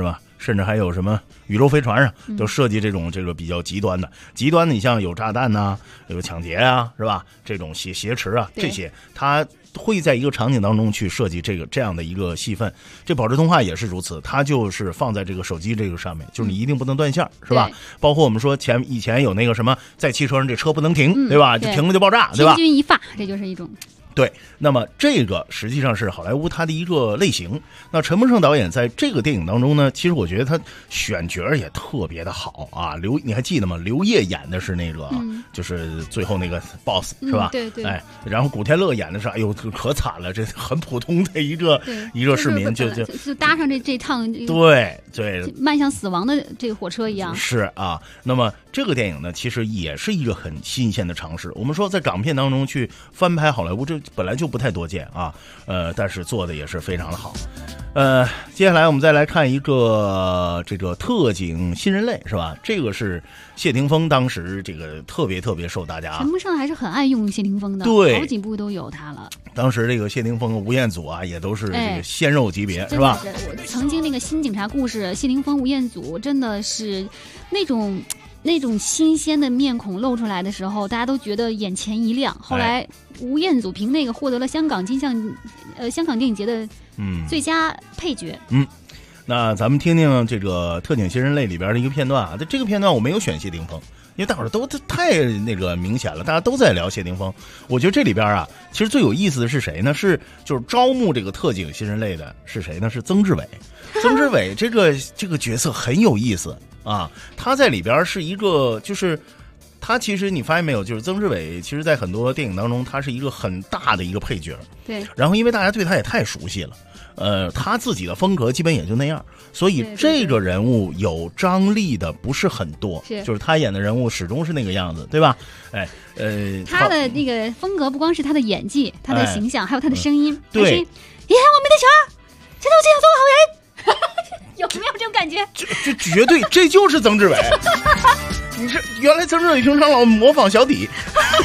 甚至还有什么宇宙飞船上都设计这个比较极端的。极端的，你像有炸弹呐、有抢劫啊，是吧？这种挟持啊，这些它会在一个场景当中去设计这样的一个戏份。这保持通话也是如此，它就是放在这个手机这个上面，就是你一定不能断线，是吧？包括我们说以前有那个什么，在汽车上这车不能停，对吧？就停了就爆炸，对吧？ 千钧一发，这就是一种。 对，那么这个实际上是好莱坞它的一个类型。那陈木胜导演在这个电影当中呢，其实我觉得他选角也特别的好啊。你还记得吗？刘烨演的是那个，就是最后那个 boss 是吧？ 对对。 哎，然后古天乐演的是，哎呦可惨了，这很普通的一个市民，就搭上这趟对迈向死亡的这个火车一样。 是啊，那么这个电影呢，其实也是一个很新鲜的尝试。我们说在港片当中去翻拍好莱坞，这本来就不太多见啊，但是做的也是非常的好。接下来我们再来看一个这个特警新人类，是吧？这个是谢霆锋当时这个特别受大家。 陈木胜还是很爱用谢霆锋的， 对， 好几部都有他了。 当时这个谢霆锋和吴彦祖啊，也都是这个鲜肉级别，是吧？ 我曾经那个新警察故事，谢霆锋、吴彦祖真的是那种新鲜的面孔露出来的时候，大家都觉得眼前一亮。后来吴彦祖凭那个获得了香港电影节的最佳配角。 那咱们听听这个特警新人类里边的一个片段啊。这个片段我没有选谢霆锋，因为大伙儿都太那个明显了，大家都在聊谢霆锋。我觉得这里边啊，其实最有意思的是谁呢？就是招募这个特警新人类的是谁呢？是曾志伟。曾志伟这个角色很有意思啊，他在里边是一个就是他其实你发现没有，就是曾志伟其实在很多电影当中他是一个很大的一个配角。 对。 然后因为大家对他也太熟悉了。他自己的风格基本也就那样，所以这个人物有张力的不是很多，就是他演的人物始终是那个样子，对吧？哎， 他的那个风格不光是他的演技，他的形象，还有他的声音。 对， 我没得球，现在我就想做个好人，有没有这种感觉？ 这绝对，这就是曾志伟。你是原来曾志伟平常老模仿小底。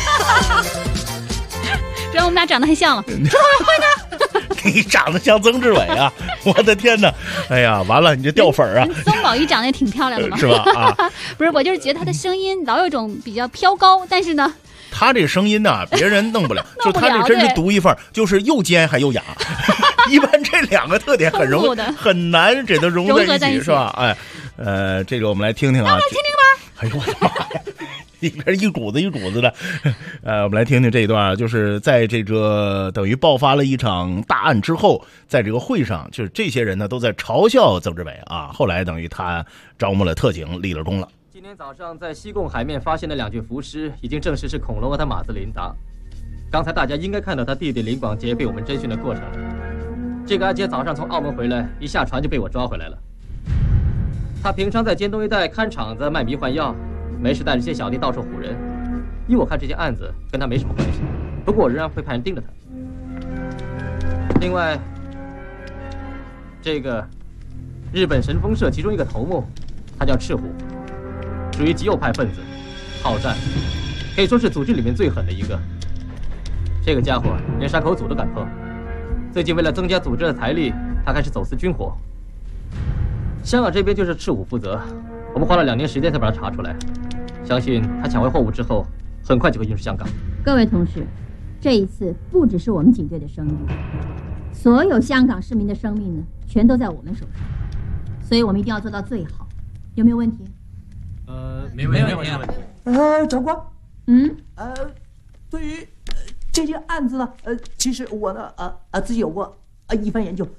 主要我们俩长得很像了，这怎么会呢？ 你长得像曾志伟啊！我的天哪！哎呀，完了，你这掉粉啊！ 曾宝仪长得也挺漂亮的嘛， 是吧？啊， 不是，我就是觉得他的声音老有一种比较飘高，但是呢， 他这声音呢，别人弄不了，就他这真是独一份，就是又尖还又哑。一般这两个特点很很难给它融在一起，是吧？哎，这个我们来听听啊， 来听听吧。 哎呦我的妈呀！里边一股子的，我们来听听这一段啊，就是在这个等于爆发了一场大案之后，在这个会上，就是这些人呢都在嘲笑曾志伟啊。后来等于他招募了特警，立了功了。 今天早上在西贡海面发现的2具浮尸，已经证实是孔龙和他马子琳达。刚才大家应该看到他弟弟林广杰被我们侦讯的过程了。这个阿杰早上从澳门回来，一下船就被我抓回来了。他平常在尖东一带看场子卖迷幻药。没事带着些小弟到处唬人，依我看这件案子跟他没什么关系，不过我仍然会派人盯着他。另外，这个日本神风社其中一个头目，他叫赤虎，属于极右派分子，好战，可以说是组织里面最狠的一个。这个家伙连山口组都敢碰。最近为了增加组织的财力，他开始走私军火。香港这边就是赤虎负责，我们花了2年时间才把他查出来。相信他抢回货物之后，很快就会运出香港。 各位同事，这一次不只是我们警队的声誉，所有香港市民的生命呢，全都在我们手上，所以我们一定要做到最好。有没有问题？ 没问题。 长官，对于这件案子呢，其实我呢，自己有过一番研究。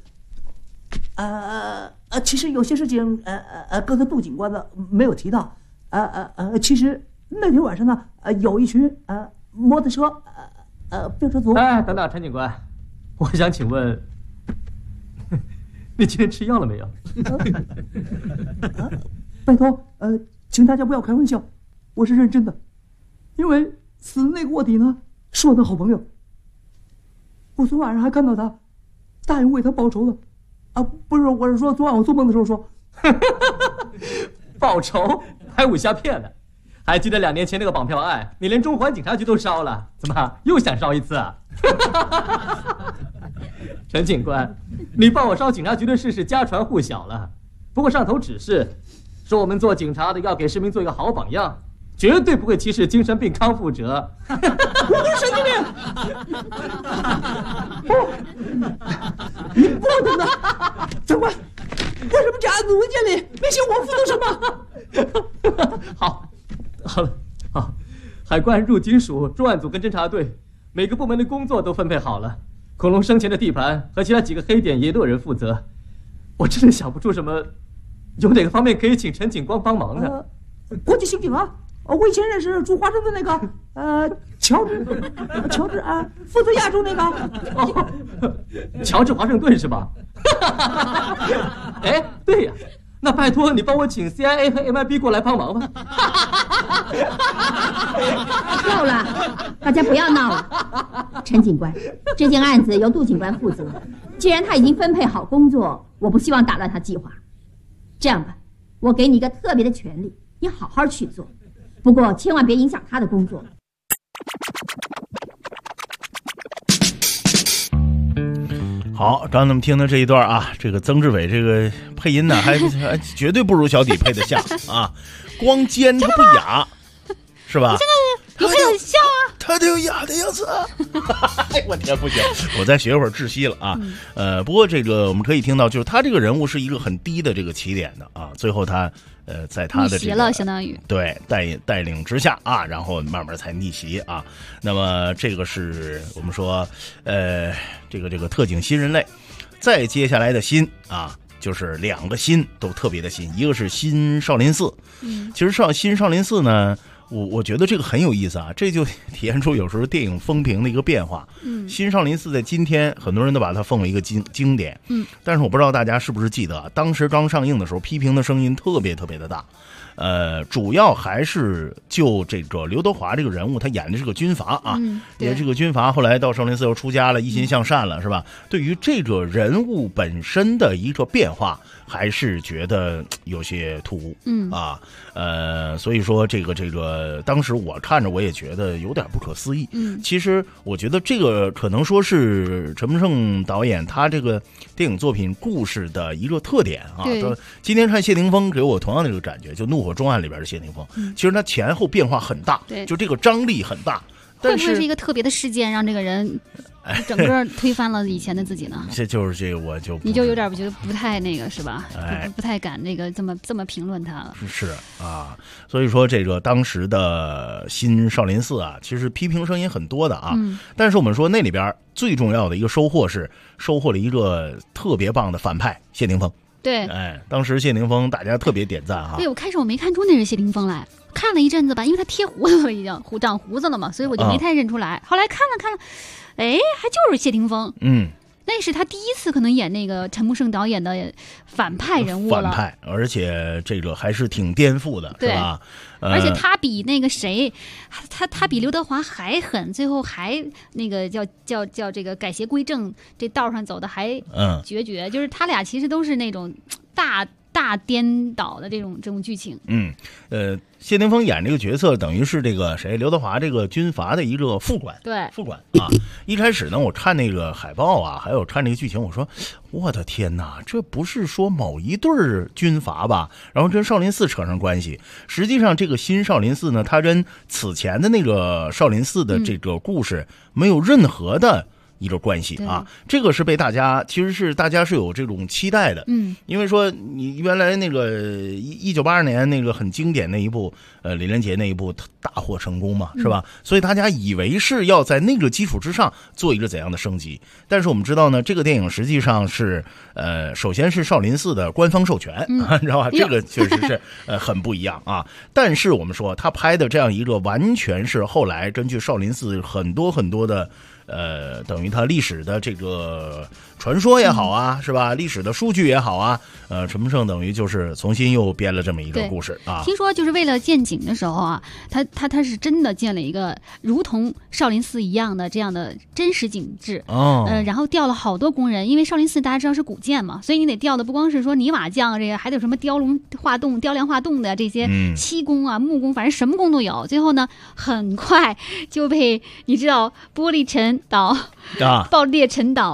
其实有些事情，刚才杜警官呢没有提到。其实那天晚上呢，有一群摩托车飙车族。 哎，等等，陈警官，我想请问，你今天吃药了没有？ 拜托，请大家不要开玩笑，我是认真的，因为死的那个卧底呢是我的好朋友，我昨晚上还看到他答应为他报仇的。不是，我是说昨晚我做梦的时候说， 报仇。还武侠片呢？还记得2年前那个绑票案，你连中环警察局都烧了，怎么又想烧一次啊？陈警官，你帮我烧警察局的事是家传户晓了。 不过上头指示说我们做警察的要给市民做一个好榜样，绝对不会歧视精神病康复者。 我不是神经病，你不能的，长官，为什么这案子文件里没写我负责什么？ 好了，好，海关、入境署、重案组跟侦查队每个部门的工作都分配好了，恐龙生前的地盘和其他几个黑点也都有人负责。我真的想不出什么，有哪个方面可以请陈警官帮忙的？ 国际刑警啊，我以前认识住华盛顿那个，乔治啊，负责亚洲那个。 乔治华盛顿是吧？哎，对呀，那拜托你帮我请 CIA 和 MIB 过来帮忙吧。 够了，大家不要闹了。陈警官，这件案子由杜警官负责。既然他已经分配好工作，我不希望打乱他计划。这样吧，我给你一个特别的权利，你好好去做，不过千万别影响他的工作。 好，刚才我们听的这一段啊，这个曾志伟这个配音呢，还绝对不如小底配得像啊，光尖他不哑，是吧？ 你还很像啊， 他得有哑的样子啊！哎，我天，不行，我再学会儿窒息了啊！不过这个我们可以听到，就是他这个人物是一个很低的这个起点的啊，最后他在他的这个了，相当于对带领之下啊，然后慢慢才逆袭啊。那么这个是我们说这个特警新人类，再接下来的新啊。就是两个新都特别的新，一个是新少林寺，其实新少林寺呢，我觉得这个很有意思啊，这就体现出有时候电影风评的一个变化。新少林寺在今天很多人都把它奉为一个经典，但是我不知道大家是不是记得，当时刚上映的时候，批评的声音特别特别的大。主要还是就这个刘德华这个人物，他演的是个军阀啊，也这个军阀后来到少林寺又出家了，一心向善了，是吧？对于这个人物本身的一个变化，还是觉得有些突兀，所以说这个当时我看着我也觉得有点不可思议。其实我觉得这个可能说是陈木胜导演他这个电影作品故事的一个特点啊。今天看谢霆锋给我同样的这个感觉，就《怒火重案》里边的谢霆锋，其实他前后变化很大，就这个张力很大。 会不会是一个特别的事件让这个人整个推翻了以前的自己呢？ 这就是这个，你就有点觉得不太那个是吧？不太敢那个这么评论他了。 是啊，所以说这个当时的新少林寺啊，其实批评声音很多的啊。但是我们说那里边最重要的一个收获是收获了一个特别棒的反派谢霆锋。 对， 当时谢霆锋大家特别点赞哈。 对，我开始我没看出那是谢霆锋来。看了一阵子吧，因为他贴胡子了，已经长胡子了嘛，所以我就没太认出来。后来看了，哎，还就是谢霆锋。那是他第一次可能演那个陈木胜导演的反派人物了。 反派，而且这个还是挺颠覆的，是吧？ 而且他比那个谁，他比刘德华还狠，最后还那个叫这个改邪归正，这道上走的还决绝。就是他俩其实都是那种大颠倒的这种剧情。 谢霆锋演这个角色等于是这个谁刘德华这个军阀的一个副官。 对， 副官啊。一开始呢，我看那个海报啊，还有看这个剧情，我说我的天哪，这不是说某一对军阀吧？然后跟少林寺扯上关系。实际上，这个新少林寺呢，它跟此前的那个少林寺的这个故事没有任何的一个关系啊，这个是被大家是有这种期待的，因为说你原来那个1982年那个很经典那一部李连杰那一部大获成功嘛，是吧？所以大家以为是要在那个基础之上做一个怎样的升级，但是我们知道呢，这个电影实际上是首先是少林寺的官方授权，你知道吧？这个确实是很不一样啊。但是我们说他拍的这样一个完全是后来根据少林寺很多很多的。等于它历史的这个传说也好啊，是吧？历史的数据也好啊，陈木胜等于就是重新又编了这么一个故事啊。 听说就是为了建景的时候啊，他是真的建了一个如同少林寺一样的这样的真实景致然后调了好多工人，因为少林寺大家知道是古建嘛，所以你得调的不光是说泥瓦匠这个，还得有什么雕梁画栋的这些漆工啊、木工，反正什么工都有。最后呢，很快就被你知道玻璃沉岛、爆裂沉岛啪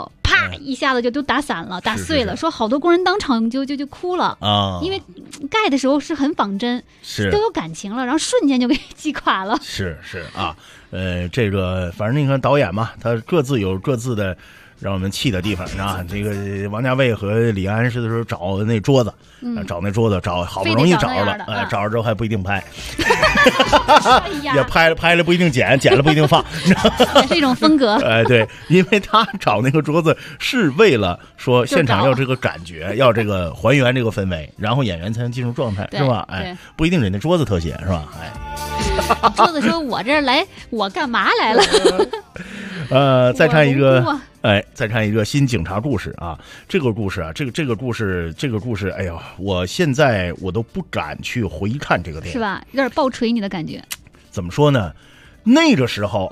啪一下子就都打散了，打碎了。说好多工人当场就哭了啊， 因为盖的时候是很仿真，都有感情了，然后瞬间就给击垮了。 是啊，这个反正你看导演嘛，他各自有各自的让我们气的地方啊。这个王家卫和李安是的时候找那桌子，找那桌子找好不容易找了，找着之后还不一定拍，也拍了不一定剪了不一定放， 也是一种风格。 对，因为他找那个桌子是为了说现场要这个感觉，要这个还原这个氛围，然后演员才能进入状态，是吧？不一定人家桌子特写是吧？ 桌子说：“我这儿来，我干嘛来了？” 再看一个，再看一个新警察故事啊！这个故事，哎呀，我现在我都不敢去回看这个电影， 是吧？有点爆锤你的感觉。 怎么说呢？那个时候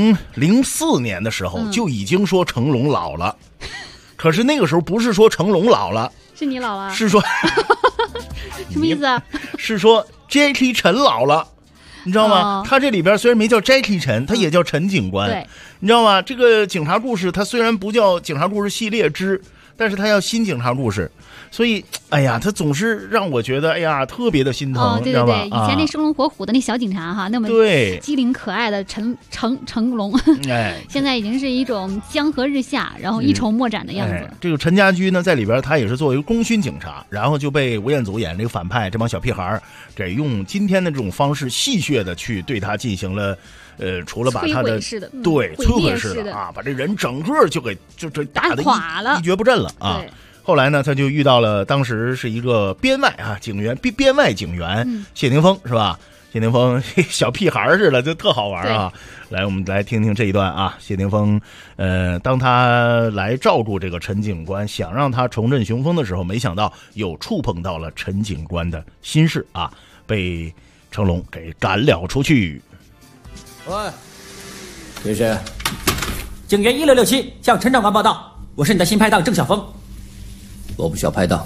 ，2004年的时候就已经说成龙老了，可是那个时候不是说成龙老了， 是你老了， 是说什么意思啊？ 是说 Jackie 陈老了。你知道吗？他这里边虽然没叫 Jackie 陈，他也叫陈警官。 对， 你知道吗？这个警察故事，它虽然不叫警察故事系列之，但是它叫新警察故事，所以，哎呀，他总是让我觉得，哎呀，特别的心疼， 对对对，以前那生龙活虎的那小警察哈，那么机灵可爱的成龙，现在已经是一种江河日下，然后一筹莫展的样子。 这个陈家驹呢，在里边他也是作为功勋警察，然后就被吴彦祖演这个反派这帮小屁孩给用今天的这种方式戏谑的去对他进行了。除了把他的摧毁式的啊，把这人整个就打得垮了， 一蹶不振了啊。后来呢，他就遇到了当时是一个边外警员谢霆锋，是吧？谢霆锋小屁孩似的，就特好玩啊。来，我们来听听这一段啊。谢霆锋，当他来照顾这个陈警官，想让他重振雄风的时候，没想到又触碰到了陈警官的心事啊，被成龙给赶了出去。 喂，你是？警员1667向陈长官报道，我是你的新拍档郑晓峰。我不需要拍档，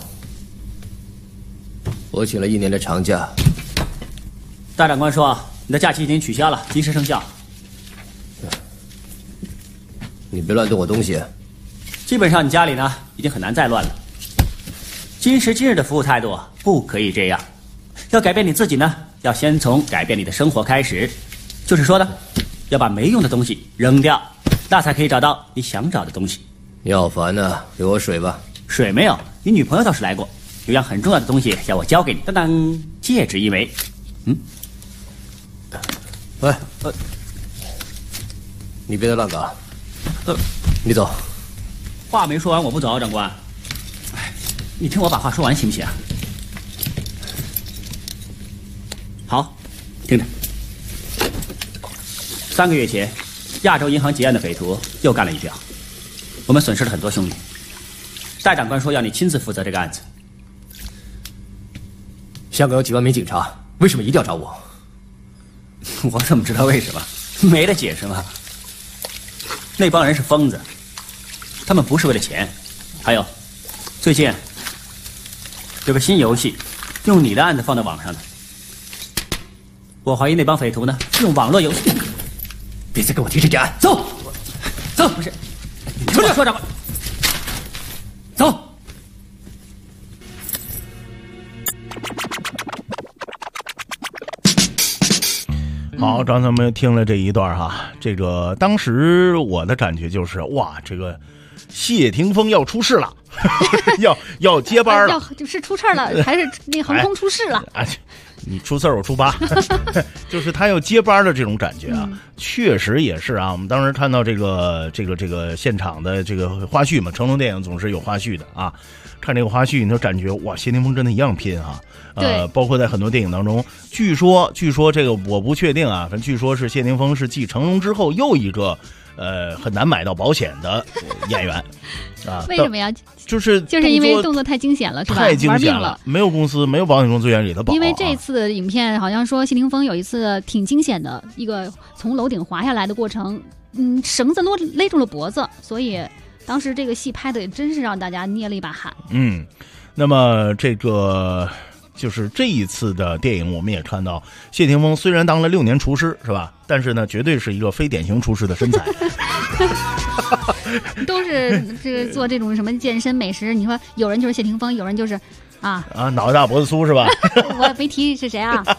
我请了1年的长假。大长官说你的假期已经取消了，及时生效。你别乱动我东西。基本上你家里呢已经很难再乱了。今时今日的服务态度不可以这样，要改变你自己呢，要先从改变你的生活开始。就是说呢，要把没用的东西扔掉，那才可以找到你想找的东西。你好烦呐，给我水吧。水没有，你女朋友倒是来过，有样很重要的东西要我交给你。当当，戒指一枚。喂，你别再乱搞。你走。话没说完我不走，长官。你听我把话说完行不行？好，听着。3个月前，亚洲银行劫案的匪徒又干了一票，我们损失了很多兄弟。戴长官说要你亲自负责这个案子。香港有几万名警察，为什么一定要找我？我怎么知道为什么？没得解释吗？那帮人是疯子，他们不是为了钱。还有，最近有个新游戏，用你的案子放在网上的。我怀疑那帮匪徒呢，用网络游戏。别再跟我提这件案，走，走！不是，你听我说，长官，走。 好，刚才我们听了这一段哈，这个当时我的感觉就是哇，这个谢霆锋要出事了，要接班了， 就是出事了，还是那航空出事了？ 你出事儿我出八，就是他要接班的这种感觉啊，确实也是啊。我们当时看到这个现场的这个花絮嘛，成龙电影总是有花絮的啊。看这个花絮，你就感觉哇，谢霆锋真的一样拼啊。包括在很多电影当中，据说这个我不确定啊，反正据说是谢霆锋是继成龙之后又一个很难买到保险的演员啊。 为什么呀？ 就是因为动作太惊险了，是吧？ 太惊险了，没有公司没有保险公司愿意给他保。 因为这次的影片好像说谢霆锋有一次挺惊险的一个从楼顶滑下来的过程，绳子勒住了脖子，所以当时这个戏拍的也真是让大家捏了一把汗。 那么这个就是这一次的电影，我们也看到谢霆锋虽然当了6年厨师，是吧？但是呢，绝对是一个非典型厨师的身材。 都是这个做这种什么健身美食，你说有人就是谢霆锋，有人就是脑袋大脖子粗是吧？ 我没提是谁啊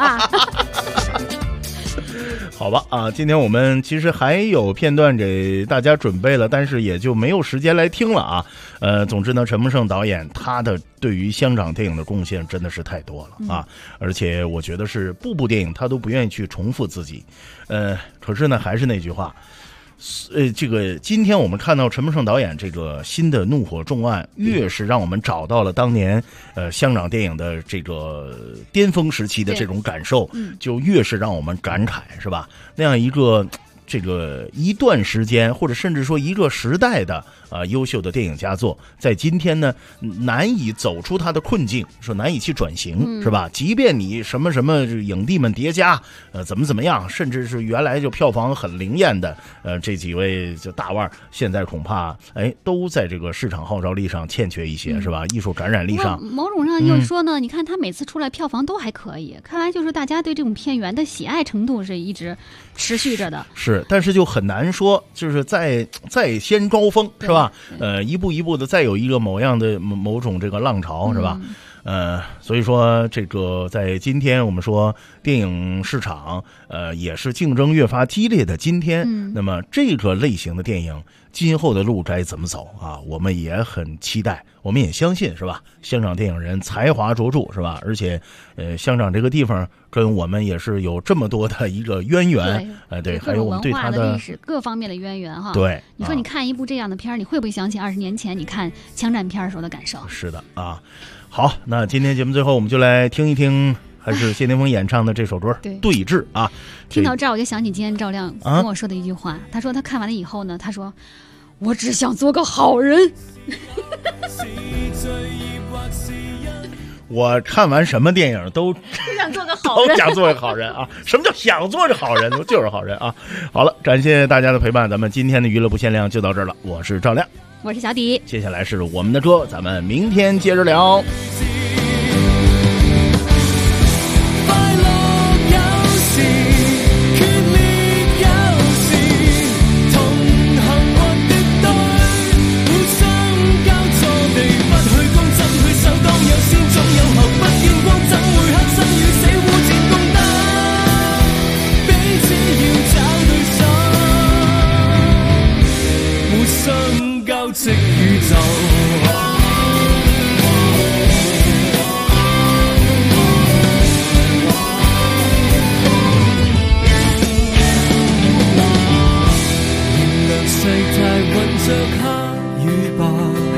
好吧今天我们其实还有片段给大家准备了，但是也就没有时间来听了啊。总之呢，陈木胜导演他的对于香港电影的贡献真的是太多了啊，而且我觉得是部电影他都不愿意去重复自己。可是呢，还是那句话。这个今天我们看到陈木胜导演这个新的《怒火重案》，越是让我们找到了当年香港电影的这个巅峰时期的这种感受，就越是让我们感慨，是吧？那样一个这个一段时间，或者甚至说一个时代的优秀的电影佳作，在今天呢难以走出它的困境，说难以去转型，是吧？即便你什么什么影帝们叠加，怎么样，甚至是原来就票房很灵验的这几位就大腕，现在恐怕都在这个市场号召力上欠缺一些，是吧？艺术感染力上， 某种上又说呢，你看他每次出来票房都还可以，看来就是大家对这种片源的喜爱程度是一直持续着的。 是，但是就很难说，就是再先高峰，是吧？一步一步的再有一个某种这个浪潮，是吧？所以说这个在今天我们说电影市场也是竞争越发激烈的今天，那么这个类型的电影今后的路该怎么走啊？我们也很期待，我们也相信，是吧？香港电影人才华卓著，是吧？而且香港这个地方跟我们也是有这么多的一个渊源，对，还有我们对它的历史各方面的渊源哈。 对， 你说你看一部这样的片儿，你会不会想起20年前你看枪战片时候的感受？ 是的啊。好，那今天节目最后我们就来听一听还是谢霆锋演唱的这首歌《对峙》啊。 听到这儿我就想起今天赵亮跟我说的一句话，他说他看完了以后呢，他说我只想做个好人。 我看完什么电影都想做个好人， 都想做个好人啊！什么叫想做个好人？就是好人啊！好了，感谢大家的陪伴，咱们今天的娱乐不限量就到这儿了。我是赵亮， 我是小迪， 接下来是我们的歌，咱们明天接着聊。 即宇宙。原谅世態混着黑與白，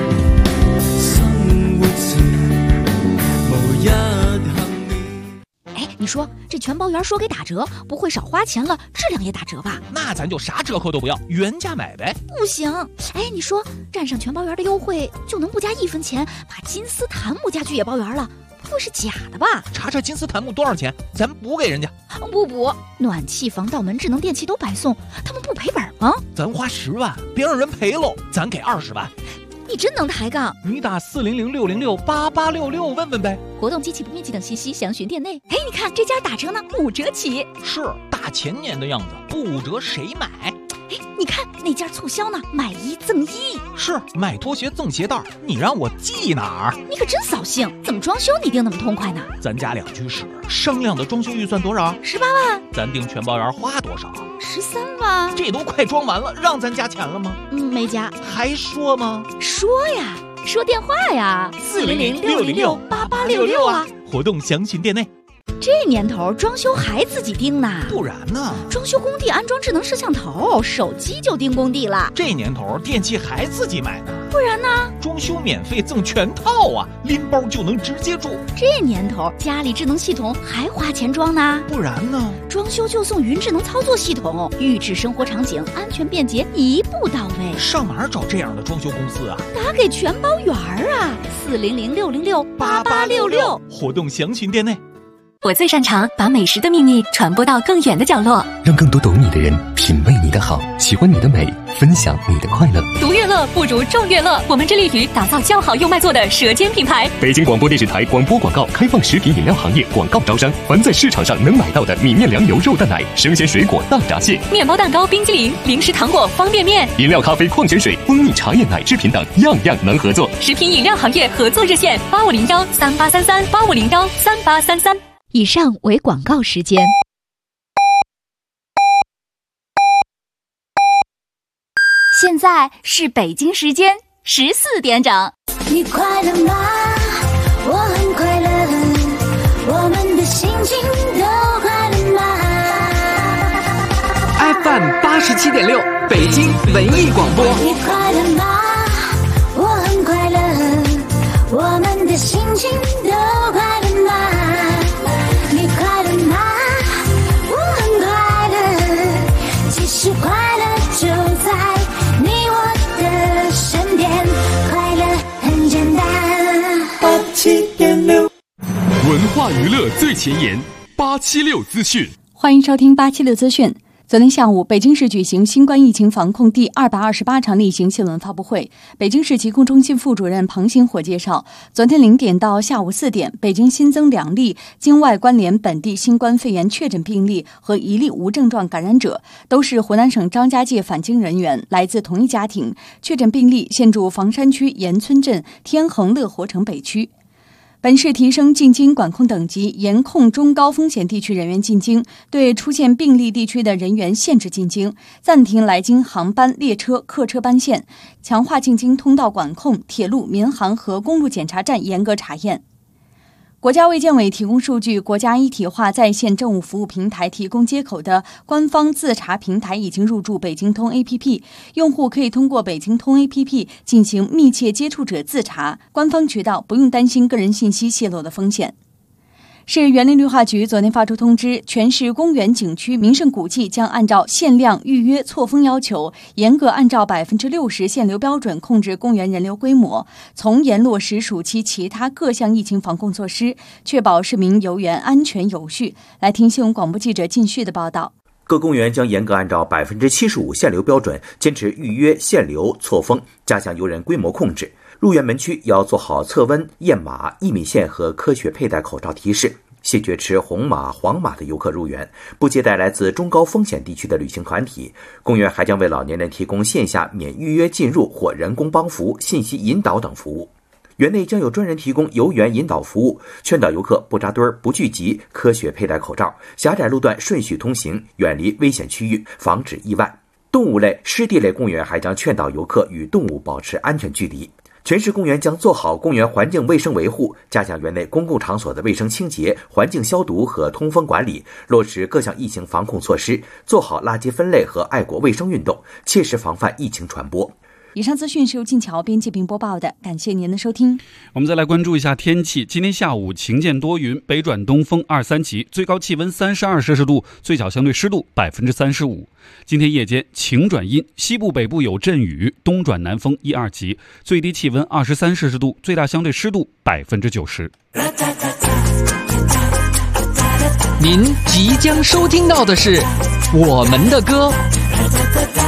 生活時無一幸免。 哎，你说这全包圆说给打折，不会少花钱了，质量也打折吧？ 那咱就啥折扣都不要，原价买呗。 不行，哎，你说占上全包圆的优惠，就能不加1分钱把金丝檀木家具也包圆了？不会是假的吧？ 查查金丝檀木多少钱，咱补给人家。 不补，暖气、防盗门、智能电器都白送，他们不赔本吗？ 咱花10万，别让人赔喽，咱给20万。 你真能抬杠！ 你打400-606-8866问问呗。 活动、机器不面积等信息详询店内。哎，你看这家打折呢，5折起。 是大前年的样子，不5折谁买？ 哎，你看那家促销呢，买1赠1。 是买拖鞋赠鞋带，你让我记哪儿？ 你可真扫兴！怎么装修你定那么痛快呢？ 咱家2居室，商量的装修预算多少 ？18万。 咱订全包圆花多少 ？13万。 这都快装完了，让咱加钱了吗？ 没加。 还说吗？ 说呀，说电话呀，400-606-8866啊。 活动详询店内。 这年头装修还自己盯呢？ 不然呢？ 装修工地安装智能摄像头，手机就盯工地了。 这年头电器还自己买呢？ 不然呢？ 装修免费赠全套啊，拎包就能直接住。 这年头家里智能系统还花钱装呢？ 不然呢？ 装修就送云智能操作系统，预制生活场景，安全便捷，一步到位。 上哪儿找这样的装修公司啊？ 打给全包圆啊，400-606-8866。 活动详询店内。 我最擅长把美食的秘密传播到更远的角落， 让更多懂你的人品味你的好，喜欢你的美，分享你的快乐。 独乐乐不如众乐乐，我们致力于打造较好又卖座的舌尖品牌。 北京广播电视台广播广告开放食品饮料行业广告招商，凡在市场上能买到的米面粮油肉蛋奶、生鲜水果大闸蟹、 面包蛋糕、冰激凌、零食糖果、方便面、 饮料咖啡、矿泉水、蜂蜜茶叶奶制品等，样样能合作。 食品饮料行业合作热线8501383385013833。以上为广告时间。现在是北京时间14点整。 你快乐吗？我很快乐，我们的心情都快乐吗 ？FM 87.6，北京文艺广播。 你快乐吗？我很快乐，我们的心情都快乐吗？你快乐吗？我很快乐，其实快乐就在你我的身边，快乐很简单。87.6， 文化娱乐最前沿，876资讯。 欢迎收听876资讯。昨天下午，北京市举行新冠疫情防控第228场例行新闻发布会。北京市疾控中心副主任庞星火介绍，昨天0点到下午4点，北京新增2例境外关联本地新冠肺炎确诊病例和1例无症状感染者，都是湖南省张家界返京人员，来自同一家庭。确诊病例现住房山区盐村镇天恒乐活城北区。本市提升进京管控等级，严控中高风险地区人员进京，对出现病例地区的人员限制进京，暂停来京航班、列车、客车班线，强化进京通道管控，铁路、民航和公路检查站严格查验。国家卫健委提供数据，国家一体化在线政务服务平台提供接口的官方自查平台已经入驻北京通 APP， 用户可以通过北京通 APP 进行密切接触者自查，官方渠道不用担心个人信息泄露的风险。市园林绿化局昨天发出通知，全市公园景区名胜古迹将按照限量、预约、错峰要求，严格按照60%限流标准控制公园人流规模，从严落实暑期其他各项疫情防控措施，确保市民游园安全有序。来听新闻广播记者靳旭的报道。 各公园将严格按照75%限流标准，坚持预约、限流、错峰，加强游人规模控制。入园门区要做好测温、验码、1米线和科学佩戴口罩提示，谢绝持红码、黄码的游客入园，不接待来自中高风险地区的旅行团体。公园还将为老年人提供线下免预约进入或人工帮扶、信息引导等服务。园内将有专人提供游园引导服务，劝导游客不扎堆、不聚集，科学佩戴口罩，狭窄路段顺序通行，远离危险区域，防止意外。动物类、湿地类公园还将劝导游客与动物保持安全距离。全市公园将做好公园环境卫生维护，加强园内公共场所的卫生清洁、环境消毒和通风管理，落实各项疫情防控措施，做好垃圾分类和爱国卫生运动，切实防范疫情传播。 以上资讯是由静桥编辑并播报的，感谢您的收听。 我们再来关注一下天气。今天下午晴间多云，北转东风2、3级，最高气温32摄氏度，最小相对湿度35%。今天夜间晴转阴，西部北部有阵雨，东转南风1、2级，最低气温23摄氏度，最大相对湿度90%。 您即将收听到的是我们的歌。